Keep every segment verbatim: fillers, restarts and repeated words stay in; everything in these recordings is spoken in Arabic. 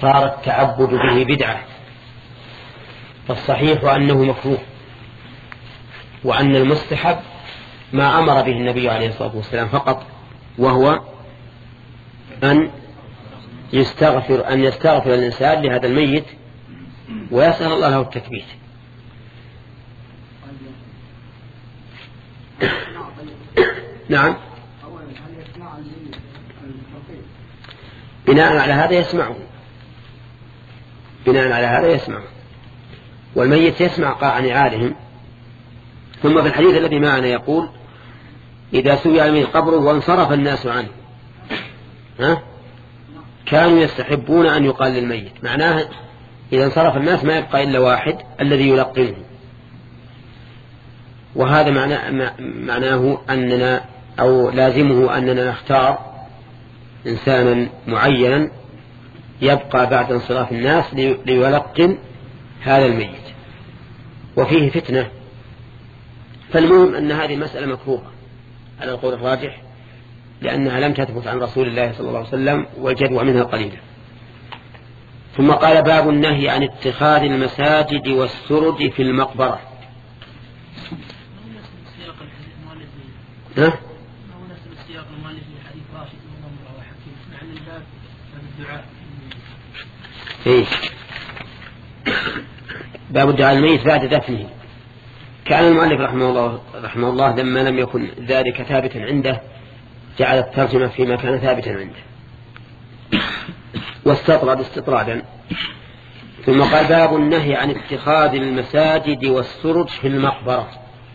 صار التعبد به بدعة، فالصحيح أنه مكروه، وأن المستحب ما أمر به النبي عليه الصلاة والسلام فقط، وهو أن يستغفر أن يستغفر الإنسان لهذا الميت ويسأل الله له التثبيت. نعم، بناء على هذا يسمعه بناء على هذا يسمعه والميت يسمع قاع نعالهم. ثم في الحديث الذي معنا يقول: إذا سوي من قبره وانصرف الناس عنه ها كانوا يستحبون أن يقال للميت. معناه إذا انصرف الناس ما يبقى إلا واحد الذي يلقنه. وهذا معناه, معناه أننا أو لازمه أننا نختار إنسانا معينا يبقى بعد انصراف الناس ليلقن هذا الميت. وفيه فتنة، فالمهم أن هذه مسألة مكروهة على القول الراجح، لأنها لم تثبت عن رسول الله صلى الله عليه وسلم والجدوى منها قليلة. ثم قال: باب النهي عن اتخاذ المساجد والسرج في المقبرة. ها؟ إيه؟ باب الدعاء الميت بعد دفنه. كان المؤلف رحمه الله, رحمه الله لما لم يكن ذلك ثابتا عنده جعل الترجمة فيما كان ثابتا عنده واستطرد استطرادا. ثم قال: باب النهي عن اتخاذ المساجد والسرج في المقبرة.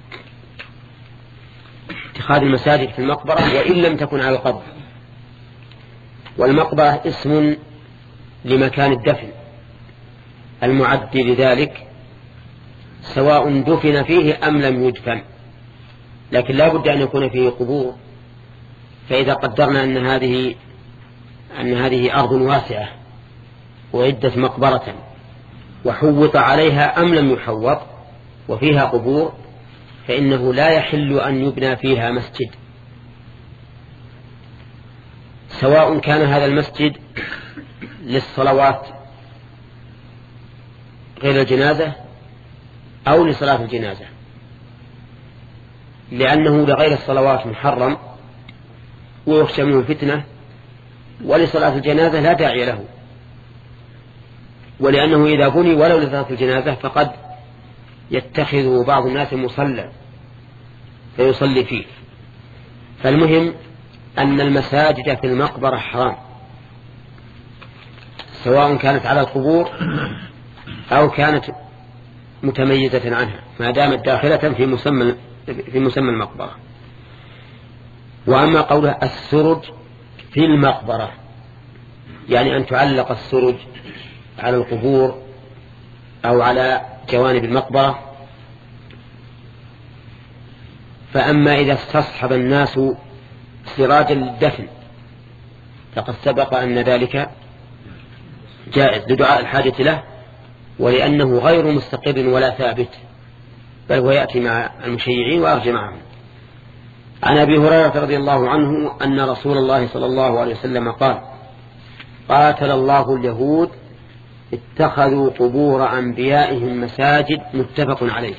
اتخاذ المساجد في المقبرة وإن لم تكن على القبر. والمقبرة اسم لمكان الدفن المعد لذلك، سواء دفن فيه أم لم يدفن، لكن لا بد أن يكون فيه قبور. فإذا قدرنا أن هذه أن هذه أرض واسعة وعدت مقبرة وحوط عليها أم لم يحوط وفيها قبور، فإنه لا يحل أن يبنى فيها مسجد، سواء كان هذا المسجد للصلوات غير الجنازة أو لصلاة الجنازة، لأنه لغير الصلوات محرم ويخشى منه فتنة، ولصلاة الجنازة لا داعي له، ولأنه إذا بني ولو لصلاة الجنازة فقد يتخذ بعض الناس مصلى فيصلي فيه. فالمهم أن المساجد في المقبرة حرام، سواء كانت على القبور أو كانت متميزة عنها، ما دامت داخلة في مسمى في مسمى المقبرة. وأما قوله السرج في المقبرة، يعني أن تعلق السرج على القبور أو على جوانب المقبرة. فأما إذا استصحب الناس سراجا للدفن فقد سبق أن ذلك جائز لدعاء الحاجة له، ولأنه غير مستقر ولا ثابت، بل هو يأتي مع المشيعين وأرجع معهم. عن أبي هريرة رضي الله عنه أن رسول الله صلى الله عليه وسلم قال: قاتل الله اليهود اتخذوا قبور أنبيائهم مساجد. متفق عليه.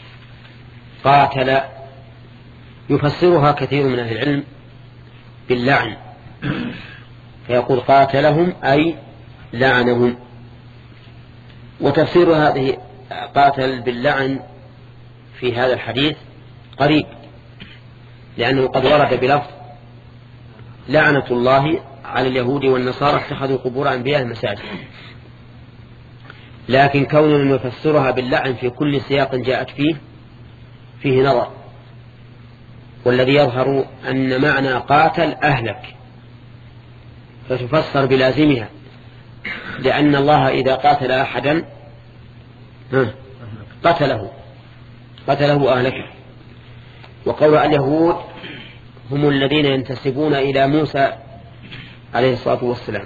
قاتل يفسرها كثير من أهل العلم باللعن، فيقول قاتلهم أي لعنهم. وتفسير هذه قاتل باللعن في هذا الحديث قريب، لأنه قد ورد بلفظ لعنة الله على اليهود والنصارى اتخذوا قبور أنبياء المساجد، لكن كوننا نفسرها باللعن في كل سياق جاءت فيه فيه نظر. والذي يظهر أن معنى قاتل أهلك، فتفسر بلازمها، لأن الله إذا قاتل أحدا قتله قتله أهلك. وقول اليهود هم الذين ينتسبون إلى موسى عليه الصلاة والسلام،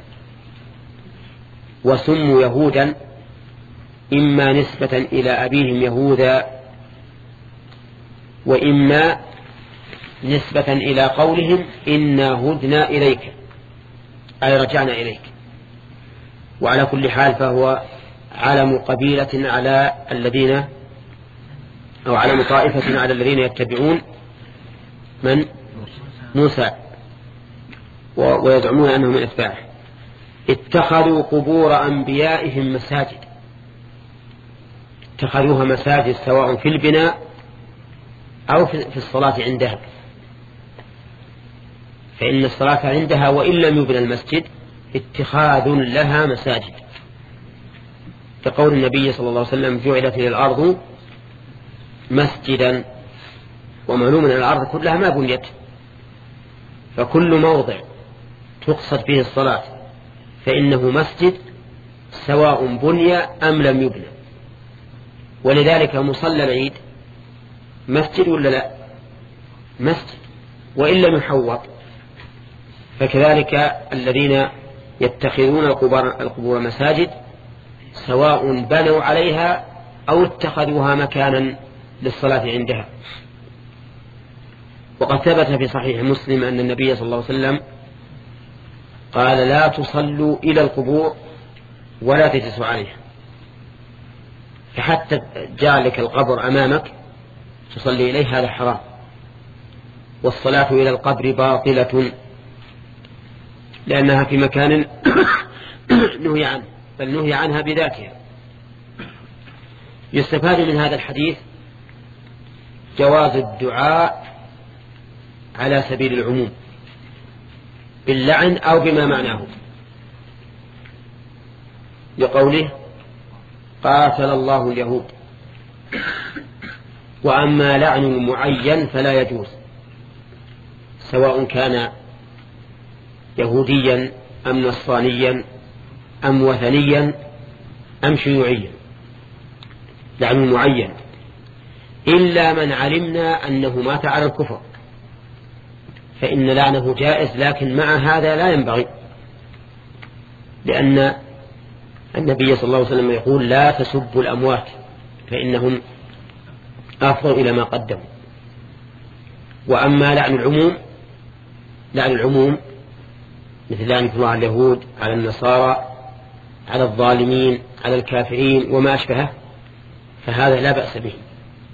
وسموا يهودا إما نسبة إلى أبيهم يهوذا، وإما نسبة إلى قولهم إنا هدنا إليك أي رجعنا إليك. وعلى كل حال فهو علم قبيلة على الذين أو علم طائفة على الذين يتبعون من موسى ويزعمون أنهم من أتباعه. اتخذوا قبور أنبيائهم مساجد، اتخذوها مساجد سواء في البناء أو في الصلاة عندها، فإن الصلاة عندها وإن لم يبنى المسجد اتخاذ لها مساجد، كقول النبي صلى الله عليه وسلم جعلت لي الأرض مسجدا، ومعلوم أن الأرض كلها ما بنيت، فكل موضع تقصد فيه الصلاة فإنه مسجد سواء بني أم لم يبنى. ولذلك مصلى العيد مسجد ولا لا؟ مسجد وإن لم يحوط. فكذلك الذين يتخذون القبور مساجد سواء بنوا عليها أو اتخذوها مكانا للصلاة عندها. وقد ثبت في صحيح مسلم أن النبي صلى الله عليه وسلم قال لا تصلوا إلى القبور ولا تجلسوا عليها، فحتى جعلك القبر أمامك تصلي إليه هذا حرام، والصلاة إلى القبر باطلة لأنها في مكان نهي عنه، بل نهي عنها بذاتها. يستفاد من هذا الحديث جواز الدعاء على سبيل العموم باللعن أو بما معناه، لقوله قاتل الله اليهود. وأما لعن المعين فلا يجوز، سواء كان يهوديا أم نصرانيا أم وثنيا أم شيوعيا، لعن المعين، إلا من علمنا أنه مات على الكفر فإن لعنه جائز، لكن مع هذا لا ينبغي، لأن النبي صلى الله عليه وسلم يقول لا تسبوا الأموات فإنهم أفضل إلى ما قدموا. وأما لعن العموم، لعن العموم مثل لعن الله على اليهود، على النصارى، على الظالمين، على الكافرين وما أشبهه، فهذا لا بأس به.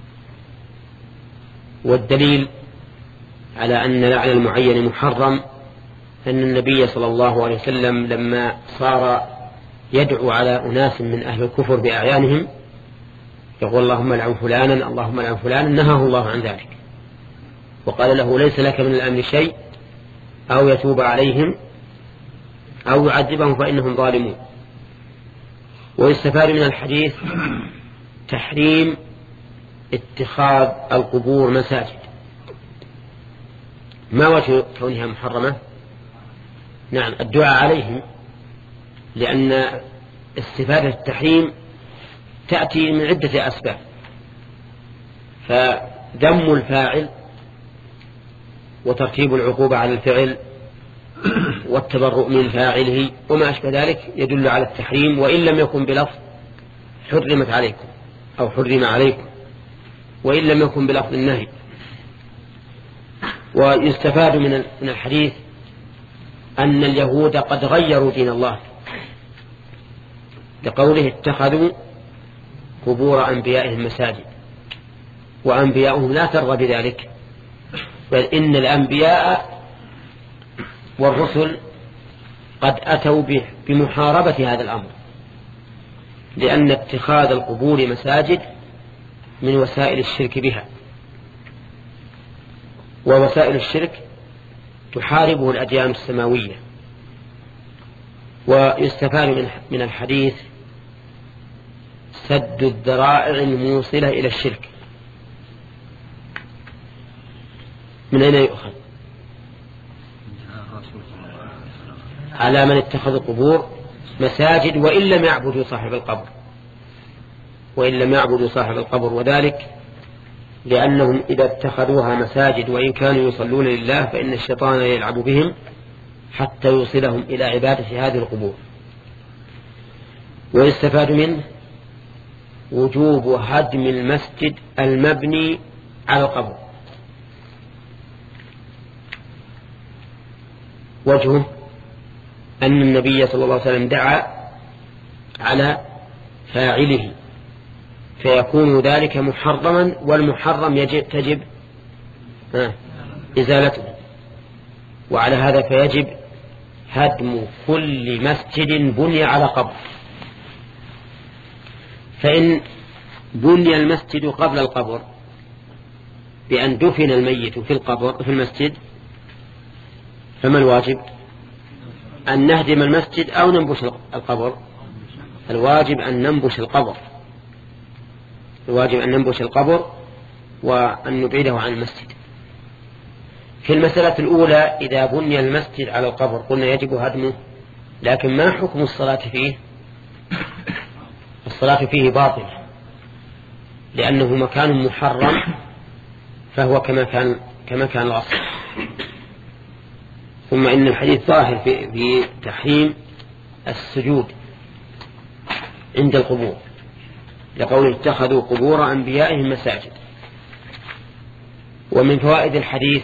والدليل على أن لعن المعين محرم أن النبي صلى الله عليه وسلم لما صار يدعو على أناس من أهل الكفر بأعيانهم يقول اللهم لعن فلانا اللهم لعن فلانا، نهاه الله عن ذلك وقال له ليس لك من الأمر شيء، أو يتوب عليهم أو يعذبهم فإنهم ظالمون. ويستفاد من الحديث تحريم اتخاذ القبور مساجد. ما وجه كونها محرمة؟ نعم الدعاء عليهم، لأن استفادة التحريم تأتي من عدة أسباب، فذم الفاعل وترتيب العقوبة على الفعل والتبرؤ من فاعله وما أشبه ذلك يدل على التحريم، وإن لم يكن بلفظ حرمت عليكم أو حرم عليكم، وإن لم يكن بلفظ النهي. ويستفاد من الحديث أن اليهود قد غيروا دين الله، لقوله اتخذوا قبور أنبيائهم مساجد، وأنبياؤهم لا ترضى بذلك، بل إن الأنبياء والرسل قد أتوا بمحاربة هذا الأمر، لأن اتخاذ القبور مساجد من وسائل الشرك بها، ووسائل الشرك تحاربه الأديان السماوية. ويستفاد من الحديث سد الذرائع الموصلة إلى الشرك. من أين يؤخذ؟ على من اتخذ القبور مساجد وإن لم يعبدوا صاحب القبر، وإن لم يعبدوا صاحب القبر، وذلك لأنهم إذا اتخذوها مساجد وإن كانوا يصلون لله فإن الشيطان يلعب بهم حتى يوصلهم إلى عبادة هذه القبور. ويستفاد منه وجوب هدم المسجد المبني على القبر. وجهه أن النبي صلى الله عليه وسلم دعا على فاعله، فيكون ذلك محرما، والمحرم يجب تجب إزالته. وعلى هذا فيجب هدم كل مسجد بني على قبر. فإن بني المسجد قبل القبر بأن دفن الميت في القبر في المسجد، فما الواجب؟ أن نهدم المسجد أو ننبش القبر؟ الواجب أن ننبش القبر، الواجب أن ننبش القبر وأن نبعده عن المسجد. في المسألة الأولى إذا بني المسجد على القبر قلنا يجب هدمه، لكن ما حكم الصلاة فيه؟ الصلاة فيه باطلة، لأنه مكان محرم، فهو كما كان كما كان الأصل. ثم إن الحديث ظاهر في, في تحريم السجود عند القبور، لقول اتخذوا قبور أنبيائهم مساجد. ومن فوائد الحديث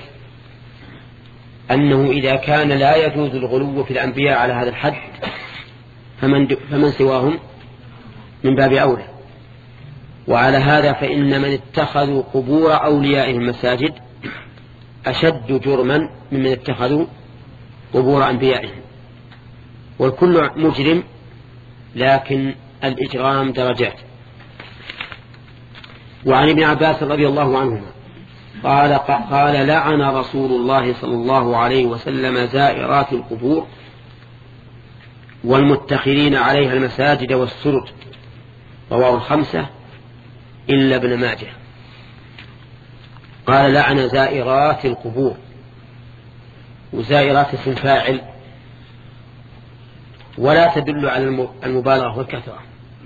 أنه إذا كان لا يجوز الغلو في الأنبياء على هذا الحد، فمن, فمن سواهم من باب أولى. وعلى هذا فإن من اتخذوا قبور أوليائهم مساجد أشد جرما ممن اتخذوا قبور أنبيائهم. والكل مجرم، لكن الإجرام درجات. وعن ابن عباس رضي الله عنهما قال قال لعن رسول الله صلى الله عليه وسلم زائرات القبور والمتخذين عليها المساجد والسرج، رواه الخمسة إلا ابن ماجه. قال لعن زائرات القبور، وزائرات اسم فاعل ولا تدل على المبالغة والكثرة.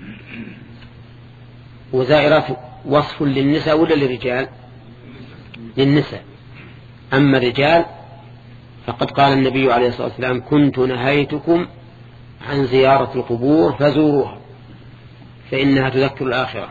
وزائرات وصف للنساء ولا للرجال؟ للنساء. أما الرجال فقد قال النبي عليه الصلاة والسلام كنت نهيتكم عن زيارة القبور فزوروها فإنها تذكر الآخرة.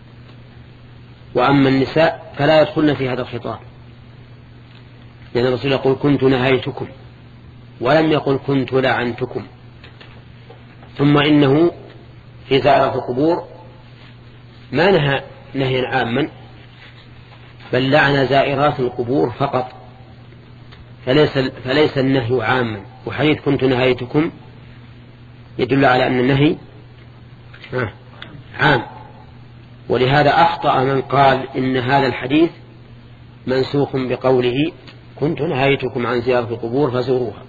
وأما النساء فلا يدخلن في هذا الخطاب، لأن الرسول يقول كنت نهيتكم ولم يقل كنت لعنتكم. ثم إنه في زائرة القبور ما نهى نهيا عاما، بل لعن زائرات القبور فقط، فليس, فليس النهي عاما. وحديث كنت نهيتكم يدل على أن النهي عام. ولهذا أخطأ من قال إن هذا الحديث منسوخ بقوله كنت نهيتكم عن زيارة القبور فزوروها.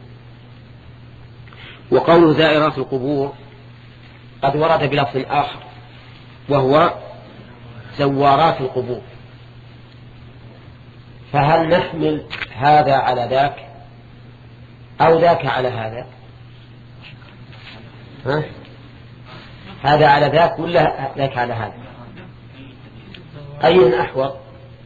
وقول زائرات القبور قد ورد بلفظ آخر وهو زوارات القبور، فهل نحمل هذا على ذاك أو ذاك على هذا؟ ها؟ هذا على ذاك ولا ذاك على هذا؟ أي أحوط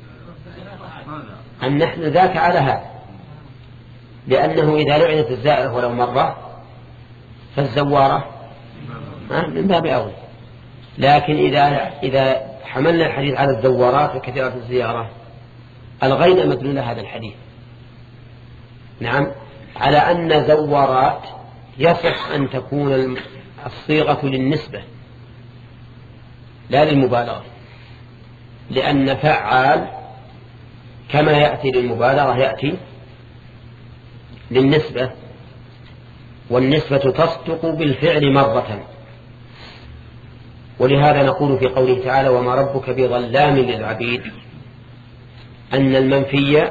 أن نحمل ذاك على هذا، لأنه إذا لعنت الزائرة ولو مرة فالزوارة من باب أولى. لكن إذا إذا حملنا الحديث على الزوارات وكثيرة الزيارة ألغينا مدلول هذا الحديث. نعم، على أن زوارات يصح أن تكون الصيغة للنسبة لا للمبالغة، لأن فعال كما يأتي للمبالغة يأتي للنسبة، والنسبة تصدق بالفعل مرة. ولهذا نقول في قوله تعالى وما ربك بظلام للعبيد أن المنفي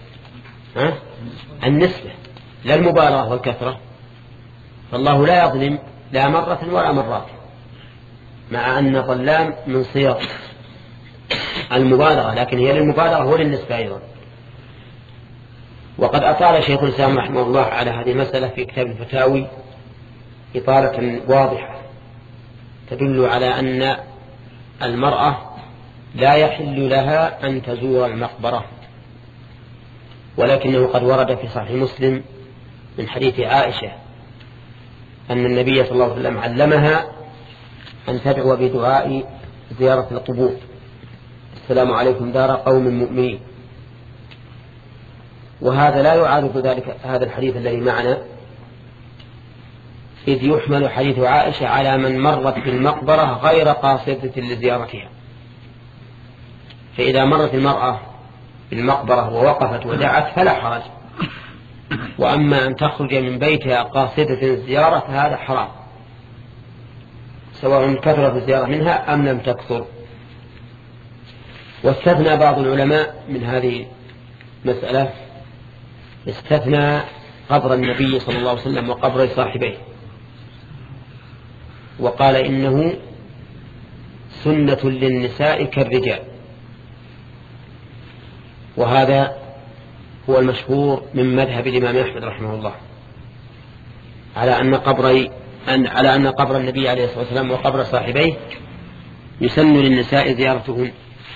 النسبة لا المبالغة والكثرة، فالله لا يظلم لا مرة ولا مرات، مع أن ظلام من صيغ المبالغة، لكن هي للمبالغة وللنسبة أيضا. وقد أطال شيخ الإسلام رحمه الله على هذه المسألة في كتاب الفتاوي إطالة واضحة تدل على أن المرأة لا يحل لها أن تزور المقبرة، ولكنه قد ورد في صحيح مسلم من حديث عائشة أن النبي صلى الله عليه وسلم علمها أن تدعو بدعاء زيارة القبور السلام عليكم دار قوم مؤمنين. وهذا لا يعارض ذلك هذا الحديث الذي معنا إذ يحمل حديث عائشة على من مرت بالمقبرة غير قاصدة لزيارتها. فإذا مرت المرأة بالمقبرة ووقفت ودعت فلا حرج، وأما أن تخرج من بيتها قاصدة الزيارة فهذا حرام، سواء كثرت الزيارة منها أم لم تكثر. واستثنى بعض العلماء من هذه المسألة، استثنى قبر النبي صلى الله عليه وسلم وقبر صاحبيه، وقال إنه سنة للنساء كالرجال، وهذا هو المشهور من مذهب الإمام أحمد رحمه الله، على أن قبر أن على أن قبر النبي عليه الصلاة والسلام وقبر صاحبيه يسن للنساء زيارتهن،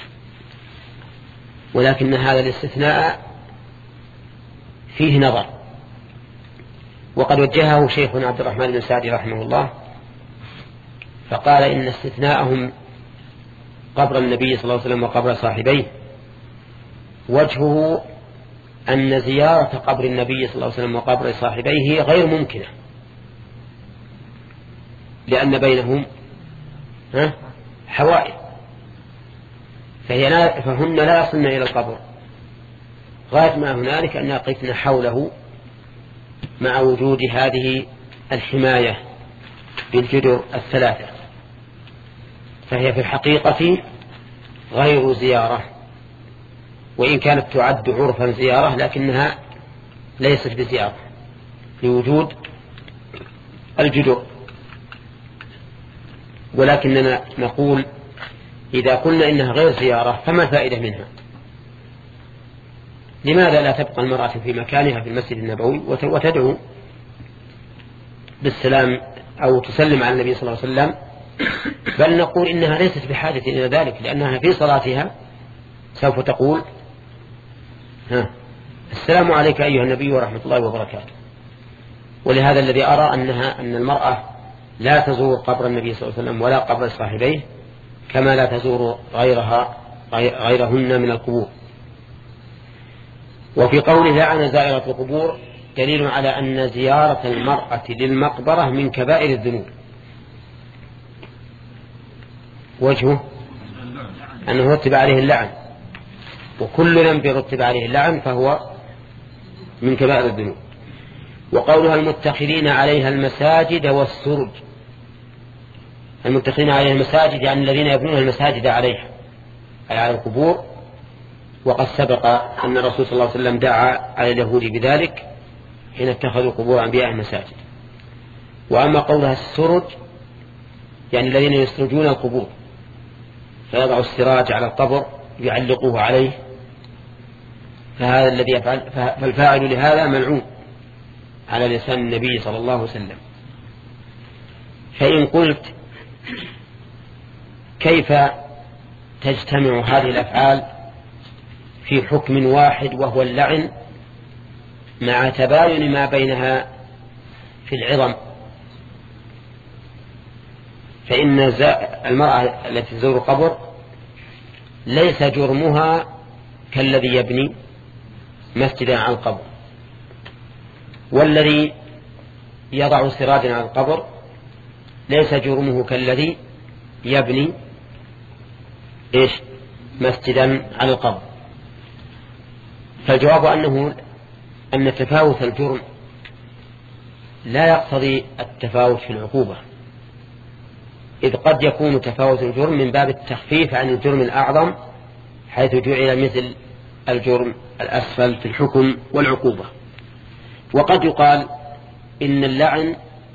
ولكن هذا الاستثناء فيه نظر، وقد وجهه شيخنا عبد الرحمن بن سعدي رحمه الله، فقال إن استثناءهم قبر النبي صلى الله عليه وسلم وقبر صاحبيه وجهه أن زيارة قبر النبي صلى الله عليه وسلم وقبر صاحبيه غير ممكنة، لأن بينهم حوائل، فهي لا فهن لا يصلن إلى القبر، غاية ما هنالك أن يقفن حوله مع وجود هذه الحماية بالجدر الثلاثة، فهي في الحقيقة غير زيارة، وإن كانت تعد عرفا زيارة لكنها ليست بزيارة لوجود الجدر. ولكننا نقول إذا قلنا إنها غير زيارة فما الفائدة منها؟ لماذا لا تبقى المرأة في مكانها في المسجد النبوي وتدعو بالسلام أو تسلم على النبي صلى الله عليه وسلم؟ بل نقول إنها ليست بحاجة إلى ذلك، لأنها في صلاتها سوف تقول ها السلام عليك أيها النبي ورحمة الله وبركاته. ولهذا الذي أرى أنها أن المرأة لا تزور قبر النبي صلى الله عليه وسلم ولا قبر صاحبيه، كما لا تزور غيرها غيرهن من القبور. وفي قوله لعن زائرة القبور دليل على أن زيارة المرأة للمقبرة من كبائر الذنوب، وجهه أنه رتب عليه اللعن، وكل ذنب رتب عليه اللعن فهو من كبائر الذنوب. وقولها المتخذين عليها المساجد والسرج، المتخذين عليها المساجد يعني الذين يبنون المساجد عليها أي على القبور، وقد سبق أن الرسول صلى الله عليه وسلم دعا على اليهود بذلك حين اتخذوا قبور أنبياء المساجد. وأما قولها السرج يعني الذين يسرجون القبور، فيضع السراج على القبر يعلقوه عليه، فهذا الذي يفعل فالفاعل لهذا ملعون على لسان النبي صلى الله عليه وسلم. فإن قلت كيف تجتمع هذه الأفعال في حكم واحد وهو اللعن مع تباين ما بينها في العظم، فإن المرأة التي تزور قبر ليس جرمها كالذي يبني مسجدا على القبر، والذي يضع سراجا على القبر ليس جرمه كالذي يبني إيش مسجدا على القبر. فالجواب أنه أن تفاوت الجرم لا يقتضي التفاوت في العقوبة، إذ قد يكون تفاوت الجرم من باب التخفيف عن الجرم الأعظم حيث جعل مثل الجرم الأسفل في الحكم والعقوبة. وقد يقال إن اللعن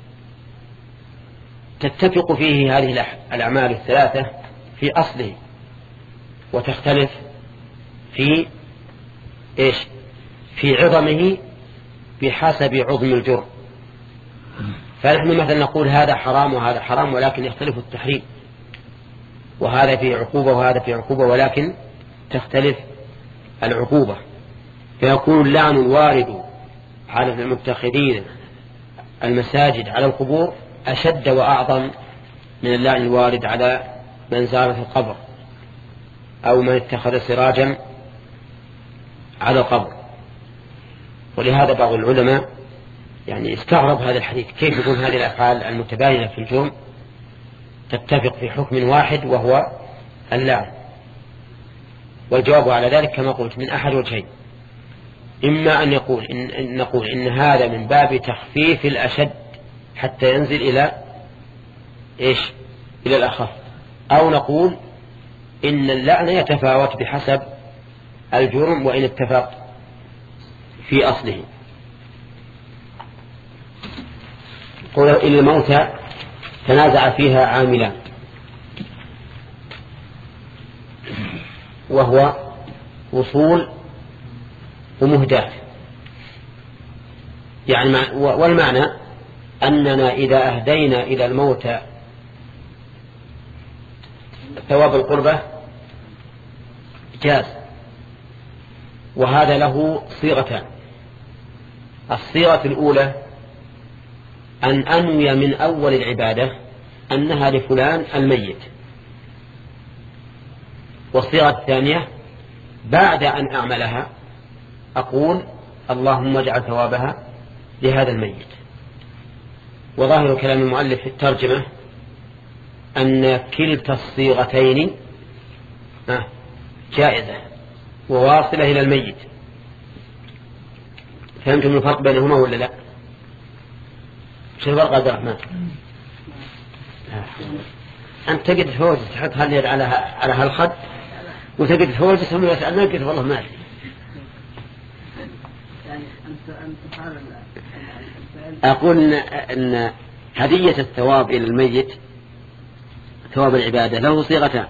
تتفق فيه هذه الأعمال الثلاثة في أصله وتختلف في إيش في عظمه بحسب عظم الجرم. فنحن مثلا نقول هذا حرام وهذا حرام، ولكن يختلف التحريم، وهذا في عقوبة وهذا في عقوبة ولكن تختلف العقوبة، فيكون اللعن الوارد على المتخذين المساجد على القبور أشد وأعظم من اللعن الوارد على من زار في القبر أو من اتخذ سراجا على القبر. ولهذا بعض العلماء يعني استغرب هذا الحديث، كيف يكون هذه الأفعال المتباينة في الجرم تتفق في حكم واحد وهو اللعن؟ والجواب على ذلك كما قلت من أحد وجهين: إما أن يقول إن, إن نقول إن هذا من باب تخفيف الأشد حتى ينزل إلى إيش؟ إلى الأخف، أو نقول إن اللعن يتفاوت بحسب الجرم وإن اتفق في أصله. قول إن الموتى تنازع فيها عاملان، وهو وصول ومهداة. يعني والمعنى أننا إذا أهدينا إلى الموتى ثواب القربة جاز، وهذا له صيغتان: الصيغة الأولى أن أنوي من أول العبادة أنها لفلان الميت، والصيغة الثانية بعد أن أعملها أقول اللهم اجعل ثوابها لهذا الميت. وظاهر كلام المؤلف في الترجمة أن كلتا الصيغتين جائزة وواصلة إلى الميت. فهمتم الفرق بينهما ولا لا؟ شو الفرق عبد الرحمن؟ أنت تجد فوز تحط هاليد على على هالخد وتجد فوز ثم يسأل نجد والله ما أدري. أقول أن هدية الثواب إلى الميت ثواب العبادة له صيغتان.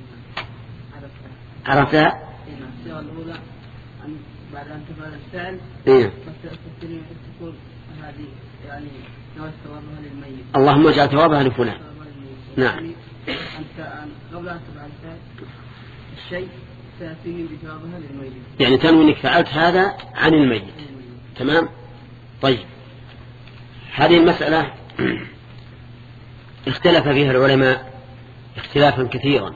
عرفتها؟ الصيغة الأولى أن بعد أن تفعل الفعل إيه؟ تقول هذه يعني نوى ثوابها للميت، اللهم اجعل ثوابها لفلان. نعم. يعني أنت قبل أن تفعل الفعل الشيء سيأتيني بثوابها للميت، يعني تنوي أنك فعلت هذا عن الميت. تمام. طيب، هذه المسألة اختلف فيها العلماء اختلافا كثيرا: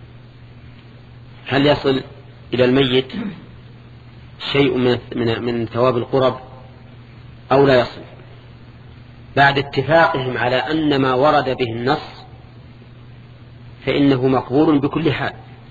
هل يصل إلى الميت شيء من من من ثواب القرب أو لا يصل؟ بعد اتفاقهم على أن ما ورد به النص فإنه مقبول بكل حال،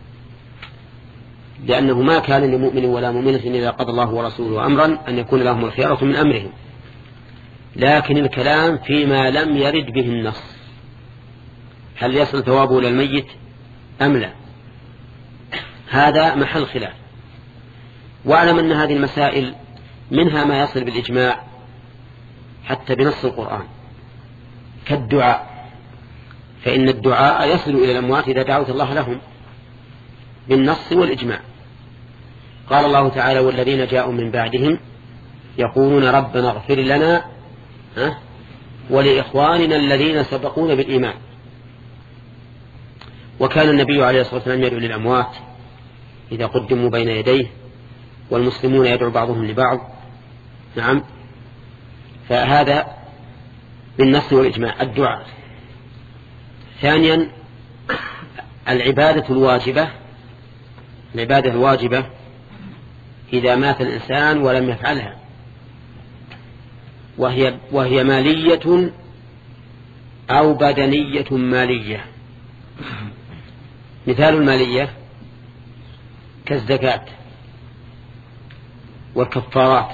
لأنه ما كان لمؤمن ولا مؤمنة إذا قضى الله ورسوله أمرا أن يكون لهم الخيارة من أمرهم. لكن الكلام فيما لم يرد به النص، هل يصل ثوابه إلى الميت أم لا؟ هذا محل خلاف. واعلم أن هذه المسائل منها ما يصل بالإجماع حتى بنص القرآن كالدعاء، فإن الدعاء يصل إلى الأموات إذا دعوت الله لهم بالنص والإجماع. قال الله تعالى: والذين جاءوا من بعدهم يقولون ربنا اغفر لنا ولإخواننا الذين سبقونا بالإيمان. وكان النبي عليه الصلاة والسلام يدعو للأموات إذا قدموا بين يديه، والمسلمون يدعو بعضهم لبعض. نعم. فهذا بالنص والإجماع الدعاء. ثانيا العبادة الواجبة، العبادة الواجبة إذا مات الإنسان ولم يفعلها، وهي, وهي مالية أو بدنية مالية. مثال المالية كالزكاة والكفارات.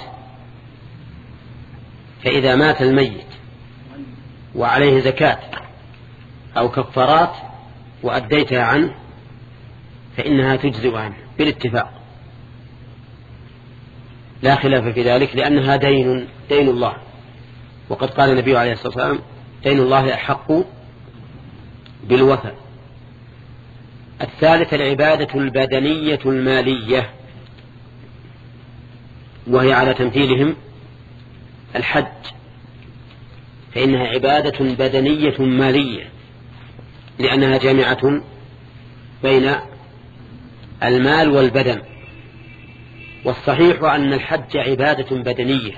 فإذا مات الميت وعليه زكاة أو كفارات وأديتها عنه فإنها تجزئ عنه بالاتفاق، لا خلاف في ذلك، لأنها دين دين الله. وقد قال النبي عليه الصلاة والسلام: دين الله أحق بالوفاء. الثالث العبادة البدنية المالية، وهي على تمثيلهم الحج، فإنها عبادة بدنية مالية لأنها جامعة بين المال والبدن. والصحيح أن الحج عبادة بدنية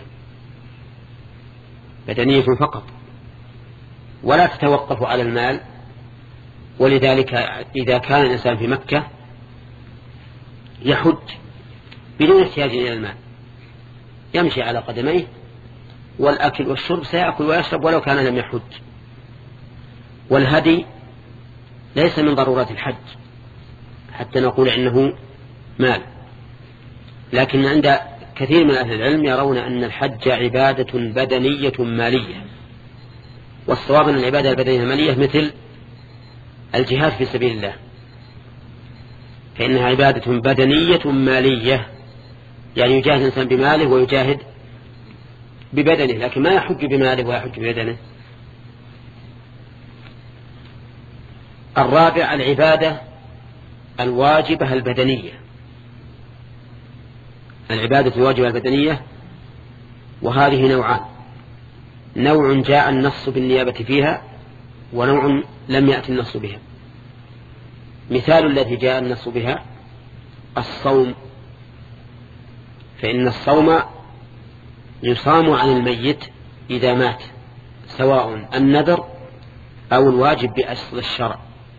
بدنية فقط ولا تتوقف على المال. ولذلك إذا كان الإنسان في مكة يحج بدون احتياج إلى المال، يمشي على قدميه والأكل والشرب سيأكل ويشرب ولو كان لم يحج. والهدي ليس من ضرورات الحج حتى نقول إنه مال، لكن عند كثير من أهل العلم يرون أن الحج عبادة بدنية مالية، والصواب أن العبادة البدنية المالية مثل الجهاد في سبيل الله، فإنها عبادة بدنية مالية، يعني يجاهد الإنسان بماله ويجاهد ببدنه، لكن ما يحج بماله ويحج ببدنه. الرابع العبادة الواجبة البدنية، العبادة الواجبة البدنية، وهذه نوعان: نوع جاء النص بالنيابة فيها، ونوع لم يأتي النص بها. مثال الذي جاء النص بها الصوم، فإن الصوم يصام عن الميت إذا مات، سواء النذر أو الواجب بأصل الشرع.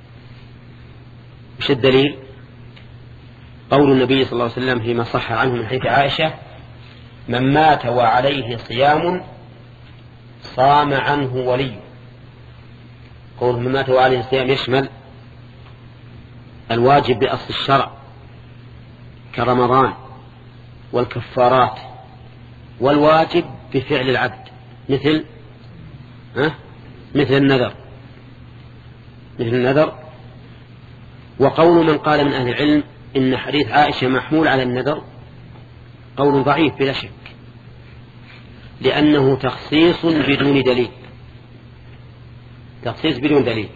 مش الدليل؟ قول النبي صلى الله عليه وسلم فيما صح عنه من حديث عائشة: من مات وعليه صيام صام عنه وليه. قول من مات وعليه صيام يشمل الواجب بأصل الشرع كرمضان والكفارات، والواجب بفعل العبد مثل ها مثل النذر مثل النذر. وقول من قال من أهل العلم إن حديث عائشة محمول على النذر قول ضعيف بلا شك، لأنه تخصيص بدون دليل، تخصيص بدون دليل،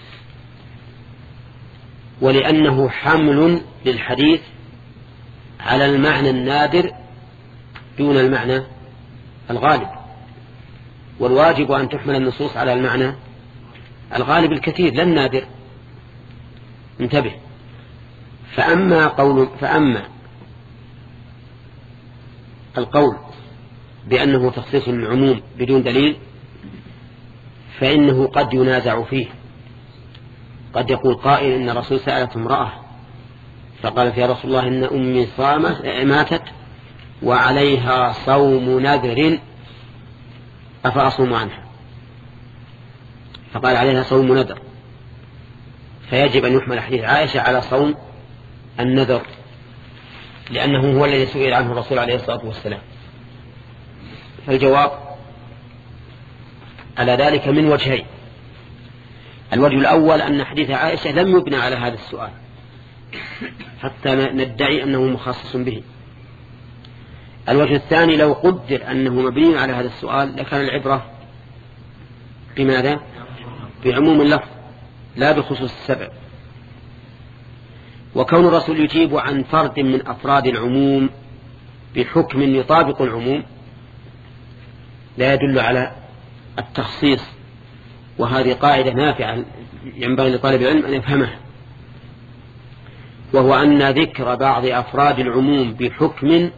ولأنه حمل للحديث على المعنى النادر دون المعنى الغالب، والواجب أن تحمل النصوص على المعنى الغالب الكثير لا النادر. انتبه. فأما قول فأما القول بأنه تخصيص العموم بدون دليل فإنه قد ينازع فيه. قد يقول قائل إن الرسول سألت امرأة فقالت: يا رسول الله إن أمي صامت ماتت وعليها صوم نذر أفأصوم عنها؟ فقال: عليها صوم نذر، فيجب أن يحمل حديث عائشة على صوم النذر، لأنه هو الذي سئل عنه الرسول عليه الصلاة والسلام. فالجواب على ذلك من وجهين: الوجه الأول أن حديث عائشة لم يبنى على هذا السؤال حتى ندعي أنه مخصص به. الوجه الثاني: لو قدر أنه مبني على هذا السؤال لكان العبرة بماذا؟ بعموم اللفظ لا بخصوص السبب. وكون الرسول يجيب عن فرد من أفراد العموم بحكم يطابق العموم لا يدل على التخصيص، وهذه قاعدة نافعة ينبغي لطالب العلم أن يفهمها، وهو أن ذكر بعض أفراد العموم بحكم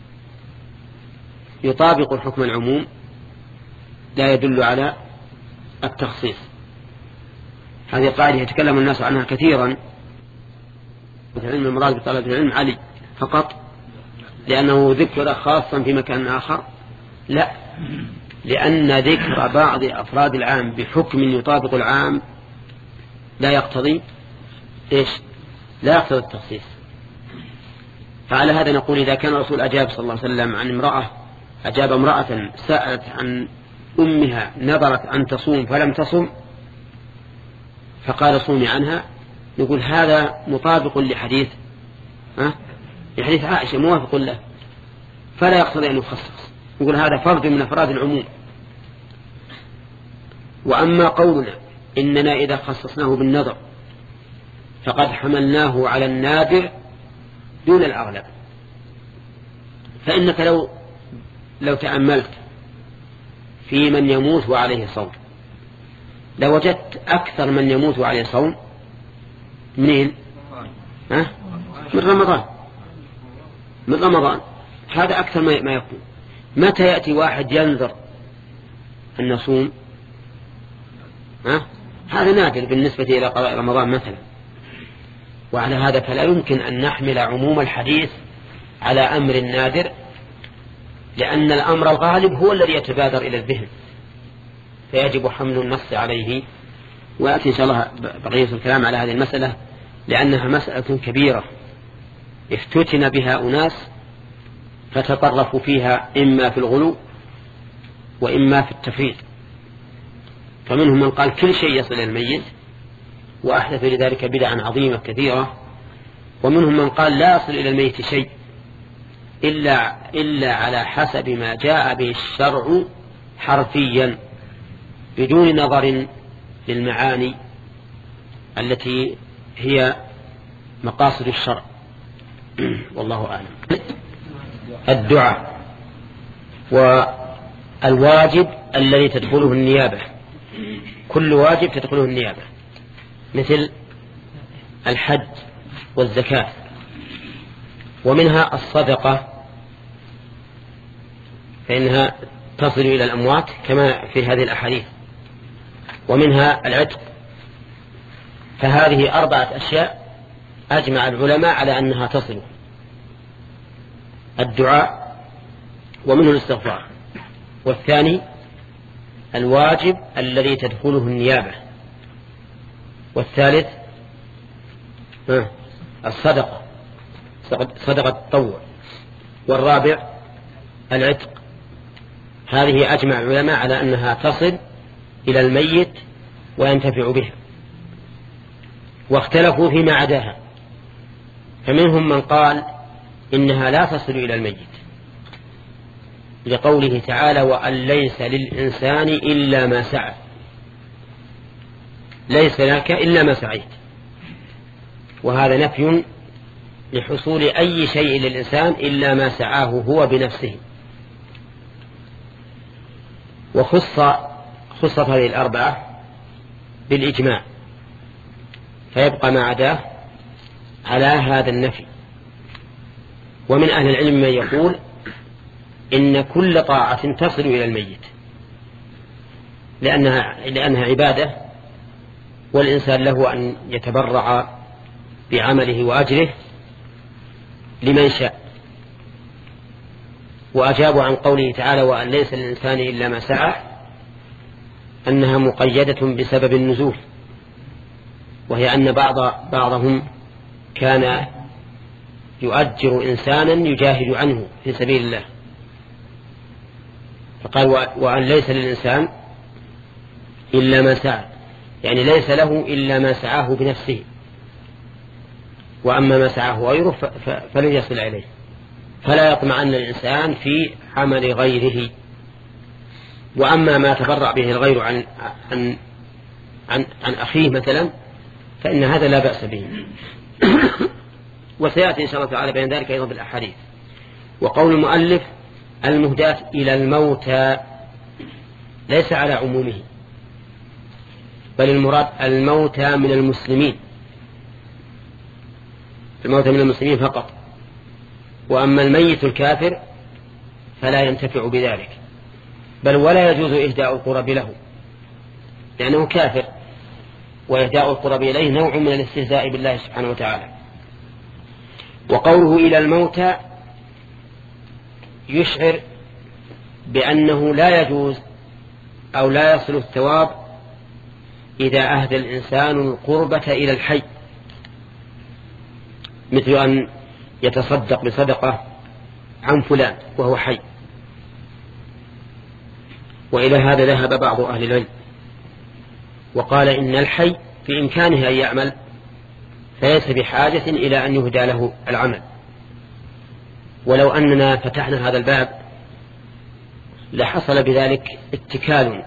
يطابق الحكم العموم لا يدل على التخصيص. هذه قاعدة يتكلم الناس عنها كثيرا. العلم المراد بطلب العلم علي فقط لأنه ذكر خاصا في مكان آخر؟ لا، لأن ذكر بعض أفراد العام بحكم يطابق العام لا يقتضي إيش؟ لا يقتضي التخصيص. فعلى هذا نقول إذا كان الرسول أجاب صلى الله عليه وسلم عن امرأة أجاب امرأة سألت عن أمها نظرت أن تصوم فلم تصم فقال صومي عنها، نقول هذا مطابق لحديث ها؟ لحديث عائشة موافق له، فلا يقتضي أن يخصص، نقول هذا فرد من أفراد العموم. وأما قولنا إننا إذا خصصناه بالنظر فقد حملناه على النادر دون الأغلب، فإنك لو لو تأملت في من يموت وعليه صوم لوجدت أكثر من يموت وعليه صوم منين؟ ها؟ من رمضان من رمضان هذا أكثر ما يكون. متى يأتي واحد ينذر أن يصوم؟ ها؟ هذا نادر بالنسبة إلى قضاء رمضان مثلا. وعلى هذا فلا يمكن أن نحمل عموم الحديث على أمر نادر لأن الأمر الغالب هو الذي يتبادر إلى الذهن، فيجب حمل النص عليه. ويأتي إن شاء الله بقية الكلام على هذه المسألة، لأنها مسألة كبيرة افتتن بها أناس فتطرفوا فيها إما في الغلو وإما في التفريط. فمنهم من قال كل شيء يصل إلى الميت وأحدث لذلك بدعا عظيمة كثيرة، ومنهم من قال لا يصل إلى الميت شيء إلا, إلا على حسب ما جاء به الشرع حرفيا بدون نظر للمعاني التي هي مقاصد الشرع. والله أعلم. الدعاء والواجب الذي تدخله النيابة، كل واجب تدخله النيابة مثل الحج والزكاة، ومنها الصدقة فإنها تصل إلى الأموات كما في هذه الأحاديث، ومنها العتق. فهذه أربعة أشياء أجمع العلماء على أنها تصل: الدعاء ومنه الاستغفار، والثاني الواجب الذي تدخله النيابة، والثالث الصدقة صدقة التطوع، والرابع العتق. هذه أجمع العلماء على أنها تصل إلى الميت وينتفع بها، واختلفوا فيما عداها. فمنهم من قال إنها لا تصل إلى الميت لقوله تعالى: وأن ليس للإنسان إلا ما سعى، ليس لك إلا ما سعيت. وهذا نفي لحصول أي شيء للإنسان إلا ما سعاه هو بنفسه. وخص خصت هذه الأربعة بالإجماع، فيبقى ما عداه على هذا النفي. ومن أهل العلم من يقول إن كل طاعة تصل إلى الميت لأنها, لأنها عبادة، والإنسان له أن يتبرع بعمله وأجره لمن شاء. وأجابوا عن قوله تعالى: وأن ليس للإنسان إلا ما سعى، أنها مقيدة بسبب النزول، وهي أن بعض بعضهم كان يؤجر إنسانا يجاهد عنه في سبيل الله، فقال: وأن ليس للإنسان إلا ما سعى، يعني ليس له إلا ما سعاه بنفسه، وأما ما سعاه غيره فلن يصل إليه. فلا يطمعن الإنسان في عمل غيره. وأما ما تبرع به الغير عن, عن, عن, عن أخيه مثلا فإن هذا لا بأس به. وسيأتي إن شاء الله تعالى بين ذلك أيضا بالأحاديث. وقول المؤلف: المهداة إلى الموتى، ليس على عمومه، بل المراد الموتى من المسلمين، الموتى من المسلمين فقط. وأما الميت الكافر فلا ينتفع بذلك، بل ولا يجوز إهداء القرب له لأنه كافر، وإهداء القرب إليه نوع من الاستهزاء بالله سبحانه وتعالى. وقوله إلى الموتى يشعر بأنه لا يجوز أو لا يصل الثواب إذا أهدى الإنسان القربة إلى الحي، مثل أن يتصدق بصدقة عن فلان وهو حي. وإلى هذا ذهب بعض أهل العلم وقال إن الحي في إمكانه أن يعمل، فليس بحاجة إلى أن يهدى له العمل. ولو أننا فتحنا هذا الباب لحصل بذلك اتكال،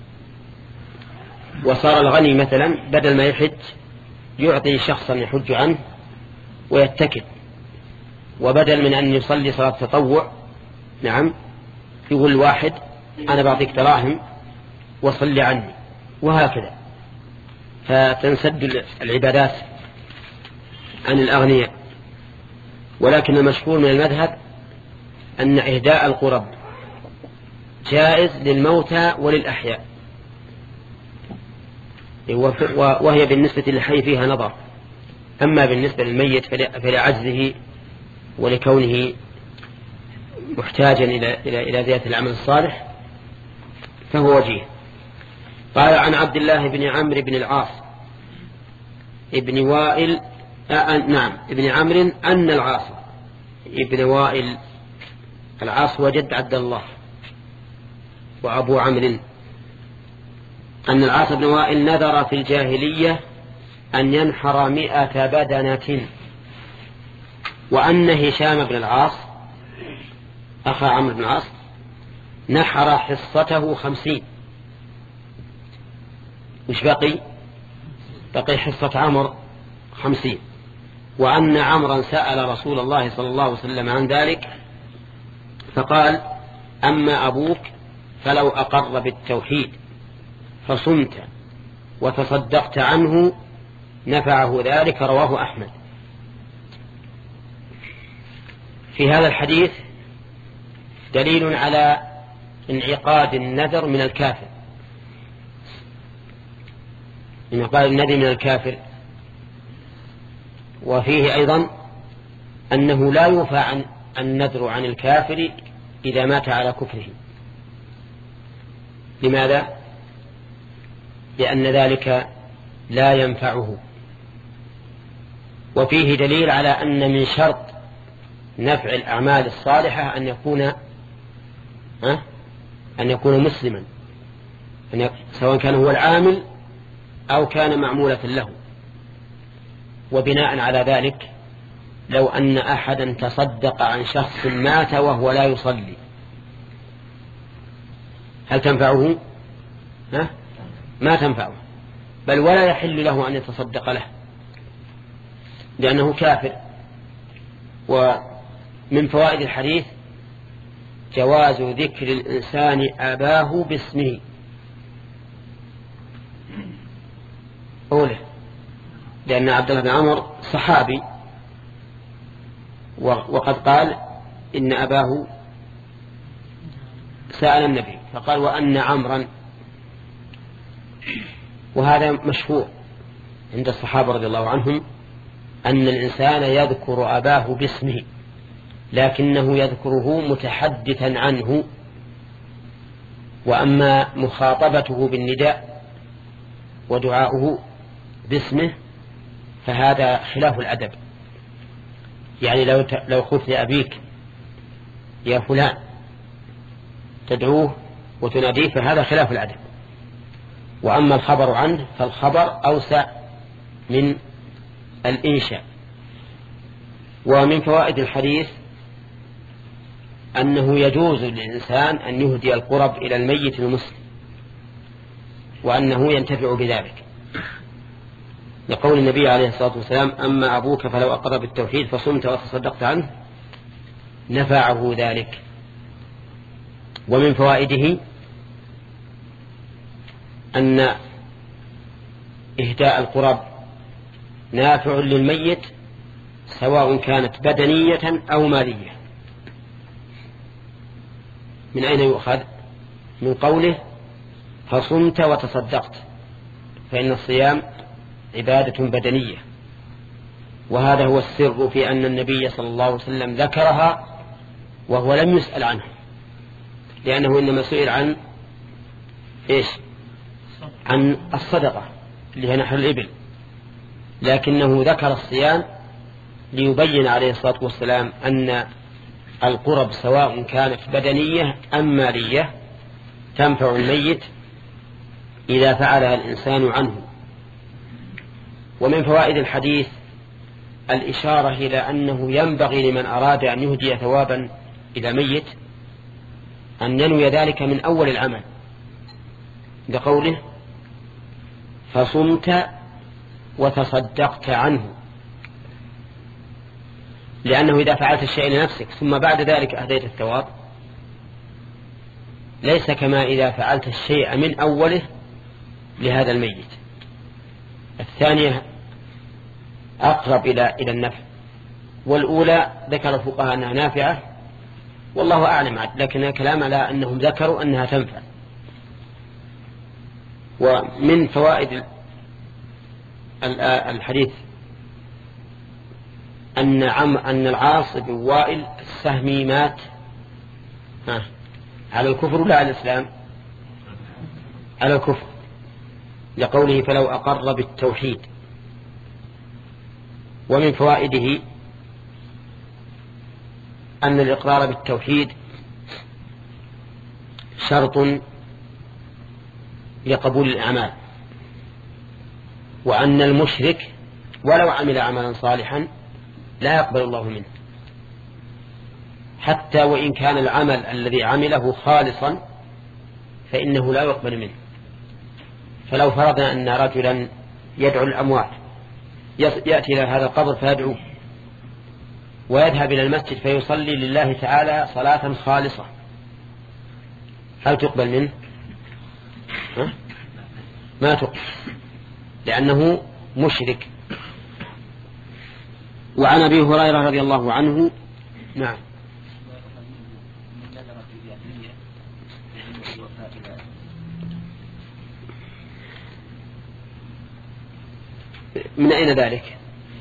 وصار الغني مثلا بدل ما يحج يعطي شخصا يحج عنه ويتكل، وبدل من أن يصلي صلاة تطوع نعم يقول الواحد أنا بعطيك دراهم وصلي عني، وهكذا. فتنسد العبادات عن الأغنياء. ولكن المشهور من المذهب أن إهداء القرب جائز للموتى وللأحياء، وهي بالنسبة للحي فيها نظر. أما بالنسبة للميت فلعجزه ولكونه محتاجا إلى إلى إلى زيادة العمل الصالح فهو وجيه. قال عن عبد الله بن عمرو بن العاص ابن وائل آه نعم ابن عمرو أن العاص ابن وائل، العاص وجد عبد الله وأبو عمرو، أن العاص بن وائل نذر في الجاهلية أن ينحر مئة بدنة، وأن هشام بن العاص أخا عمرو بن العاص نحر حصته خمسين. وش بقي؟ بقي حصة عمرو خمسين. وأن عمرا سأل رسول الله صلى الله عليه وسلم عن ذلك فقال: أما أبوك فلو أقر بالتوحيد فصمت وتصدقت عنه نفعه ذلك. رواه أحمد. في هذا الحديث دليل على انعقاد النذر من الكافر، انعقاد النذر من الكافر. وفيه أيضا أنه لا يوفى عن النذر عن الكافر إذا مات على كفره. لماذا؟ لأن ذلك لا ينفعه. وفيه دليل على أن من شرط نفع الأعمال الصالحة أن يكون أن يكون مسلما، سواء كان هو العامل أو كان معمولة له. وبناء على ذلك لو أن أحدا تصدق عن شخص مات وهو لا يصلي هل تنفعه؟ ها؟ ما تنفعه، بل ولا يحل له أن يتصدق له لأنه كافر. ومن فوائد الحديث جواز ذكر الإنسان أباه باسمه. أوله لأن عبد الله بن عمرو صحابي، وقد قال إن أباه سأل النبي فقال: وأن عمرا. وهذا مشهور عند الصحابة رضي الله عنهم أن الإنسان يذكر أباه باسمه، لكنه يذكره متحدثا عنه. وأما مخاطبته بالنداء ودعاؤه باسمه فهذا خلاف الأدب. يعني لو لو قلت لأبيك يا فلان تدعوه وتناديه فهذا خلاف الأدب. وأما الخبر عنه فالخبر أوسع من الإنشاء. ومن فوائد الحديث أنه يجوز للإنسان أن يهدي القرب إلى الميت المسلم، وأنه ينتفع بذلك، لقول النبي عليه الصلاة والسلام: أما أبوك فلو أقر بالتوحيد فصمت وتصدقت عنه نفعه ذلك. ومن فوائده أن إهداء القرب نافع للميت سواء كانت بدنية أو مالية. من أين يؤخذ؟ من قوله فصمت وتصدقت، فإن الصيام عبادة بدنية، وهذا هو السر في أن النبي صلى الله عليه وسلم ذكرها وهو لم يسأل عنه، لأنه إنما سئل عن إيش؟ عن الصدقة اللي هي نحر الإبل، لكنه ذكر الصيام ليبين عليه الصلاة والسلام أن القرب سواء كانت بدنية أم مالية تنفع الميت إذا فعلها الإنسان عنه. ومن فوائد الحديث الإشارة إلى أنه ينبغي لمن أراد أن يهدي ثوابا إلى ميت أن ينوي ذلك من أول العمل، لقوله فصمت وتصدقت عنه، لأنه إذا فعلت الشيء لنفسك ثم بعد ذلك أهديت الثواب ليس كما إذا فعلت الشيء من أوله لهذا الميت. الثانية أقرب إلى إلى النفع، والأولى ذكر الفقهاء أنها نافعة والله أعلم، لكن الكلام على أنهم ذكروا أنها تنفع. ومن فوائد الحديث أن عم أن العاص بن وائل السهمي مات ها. على الكفر ولا على الإسلام؟ على الكفر، لقوله فلو أقر بالتوحيد. ومن فوائده أن الإقرار بالتوحيد شرط لقبول الأعمال، وأن المشرك ولو عمل عملا صالحا لا يقبل الله منه، حتى وإن كان العمل الذي عمله خالصا فإنه لا يقبل منه. فلو فرضنا أن رجلا يدعو الأموات يأتي إلى هذا القبر فيدعو، ويذهب إلى المسجد فيصلي لله تعالى صلاة خالصة، هل تقبل منه؟ ها؟ ما تقبل، لأنه مشرك. وعن أبي هريرة رضي الله عنه نعم من أين ذلك؟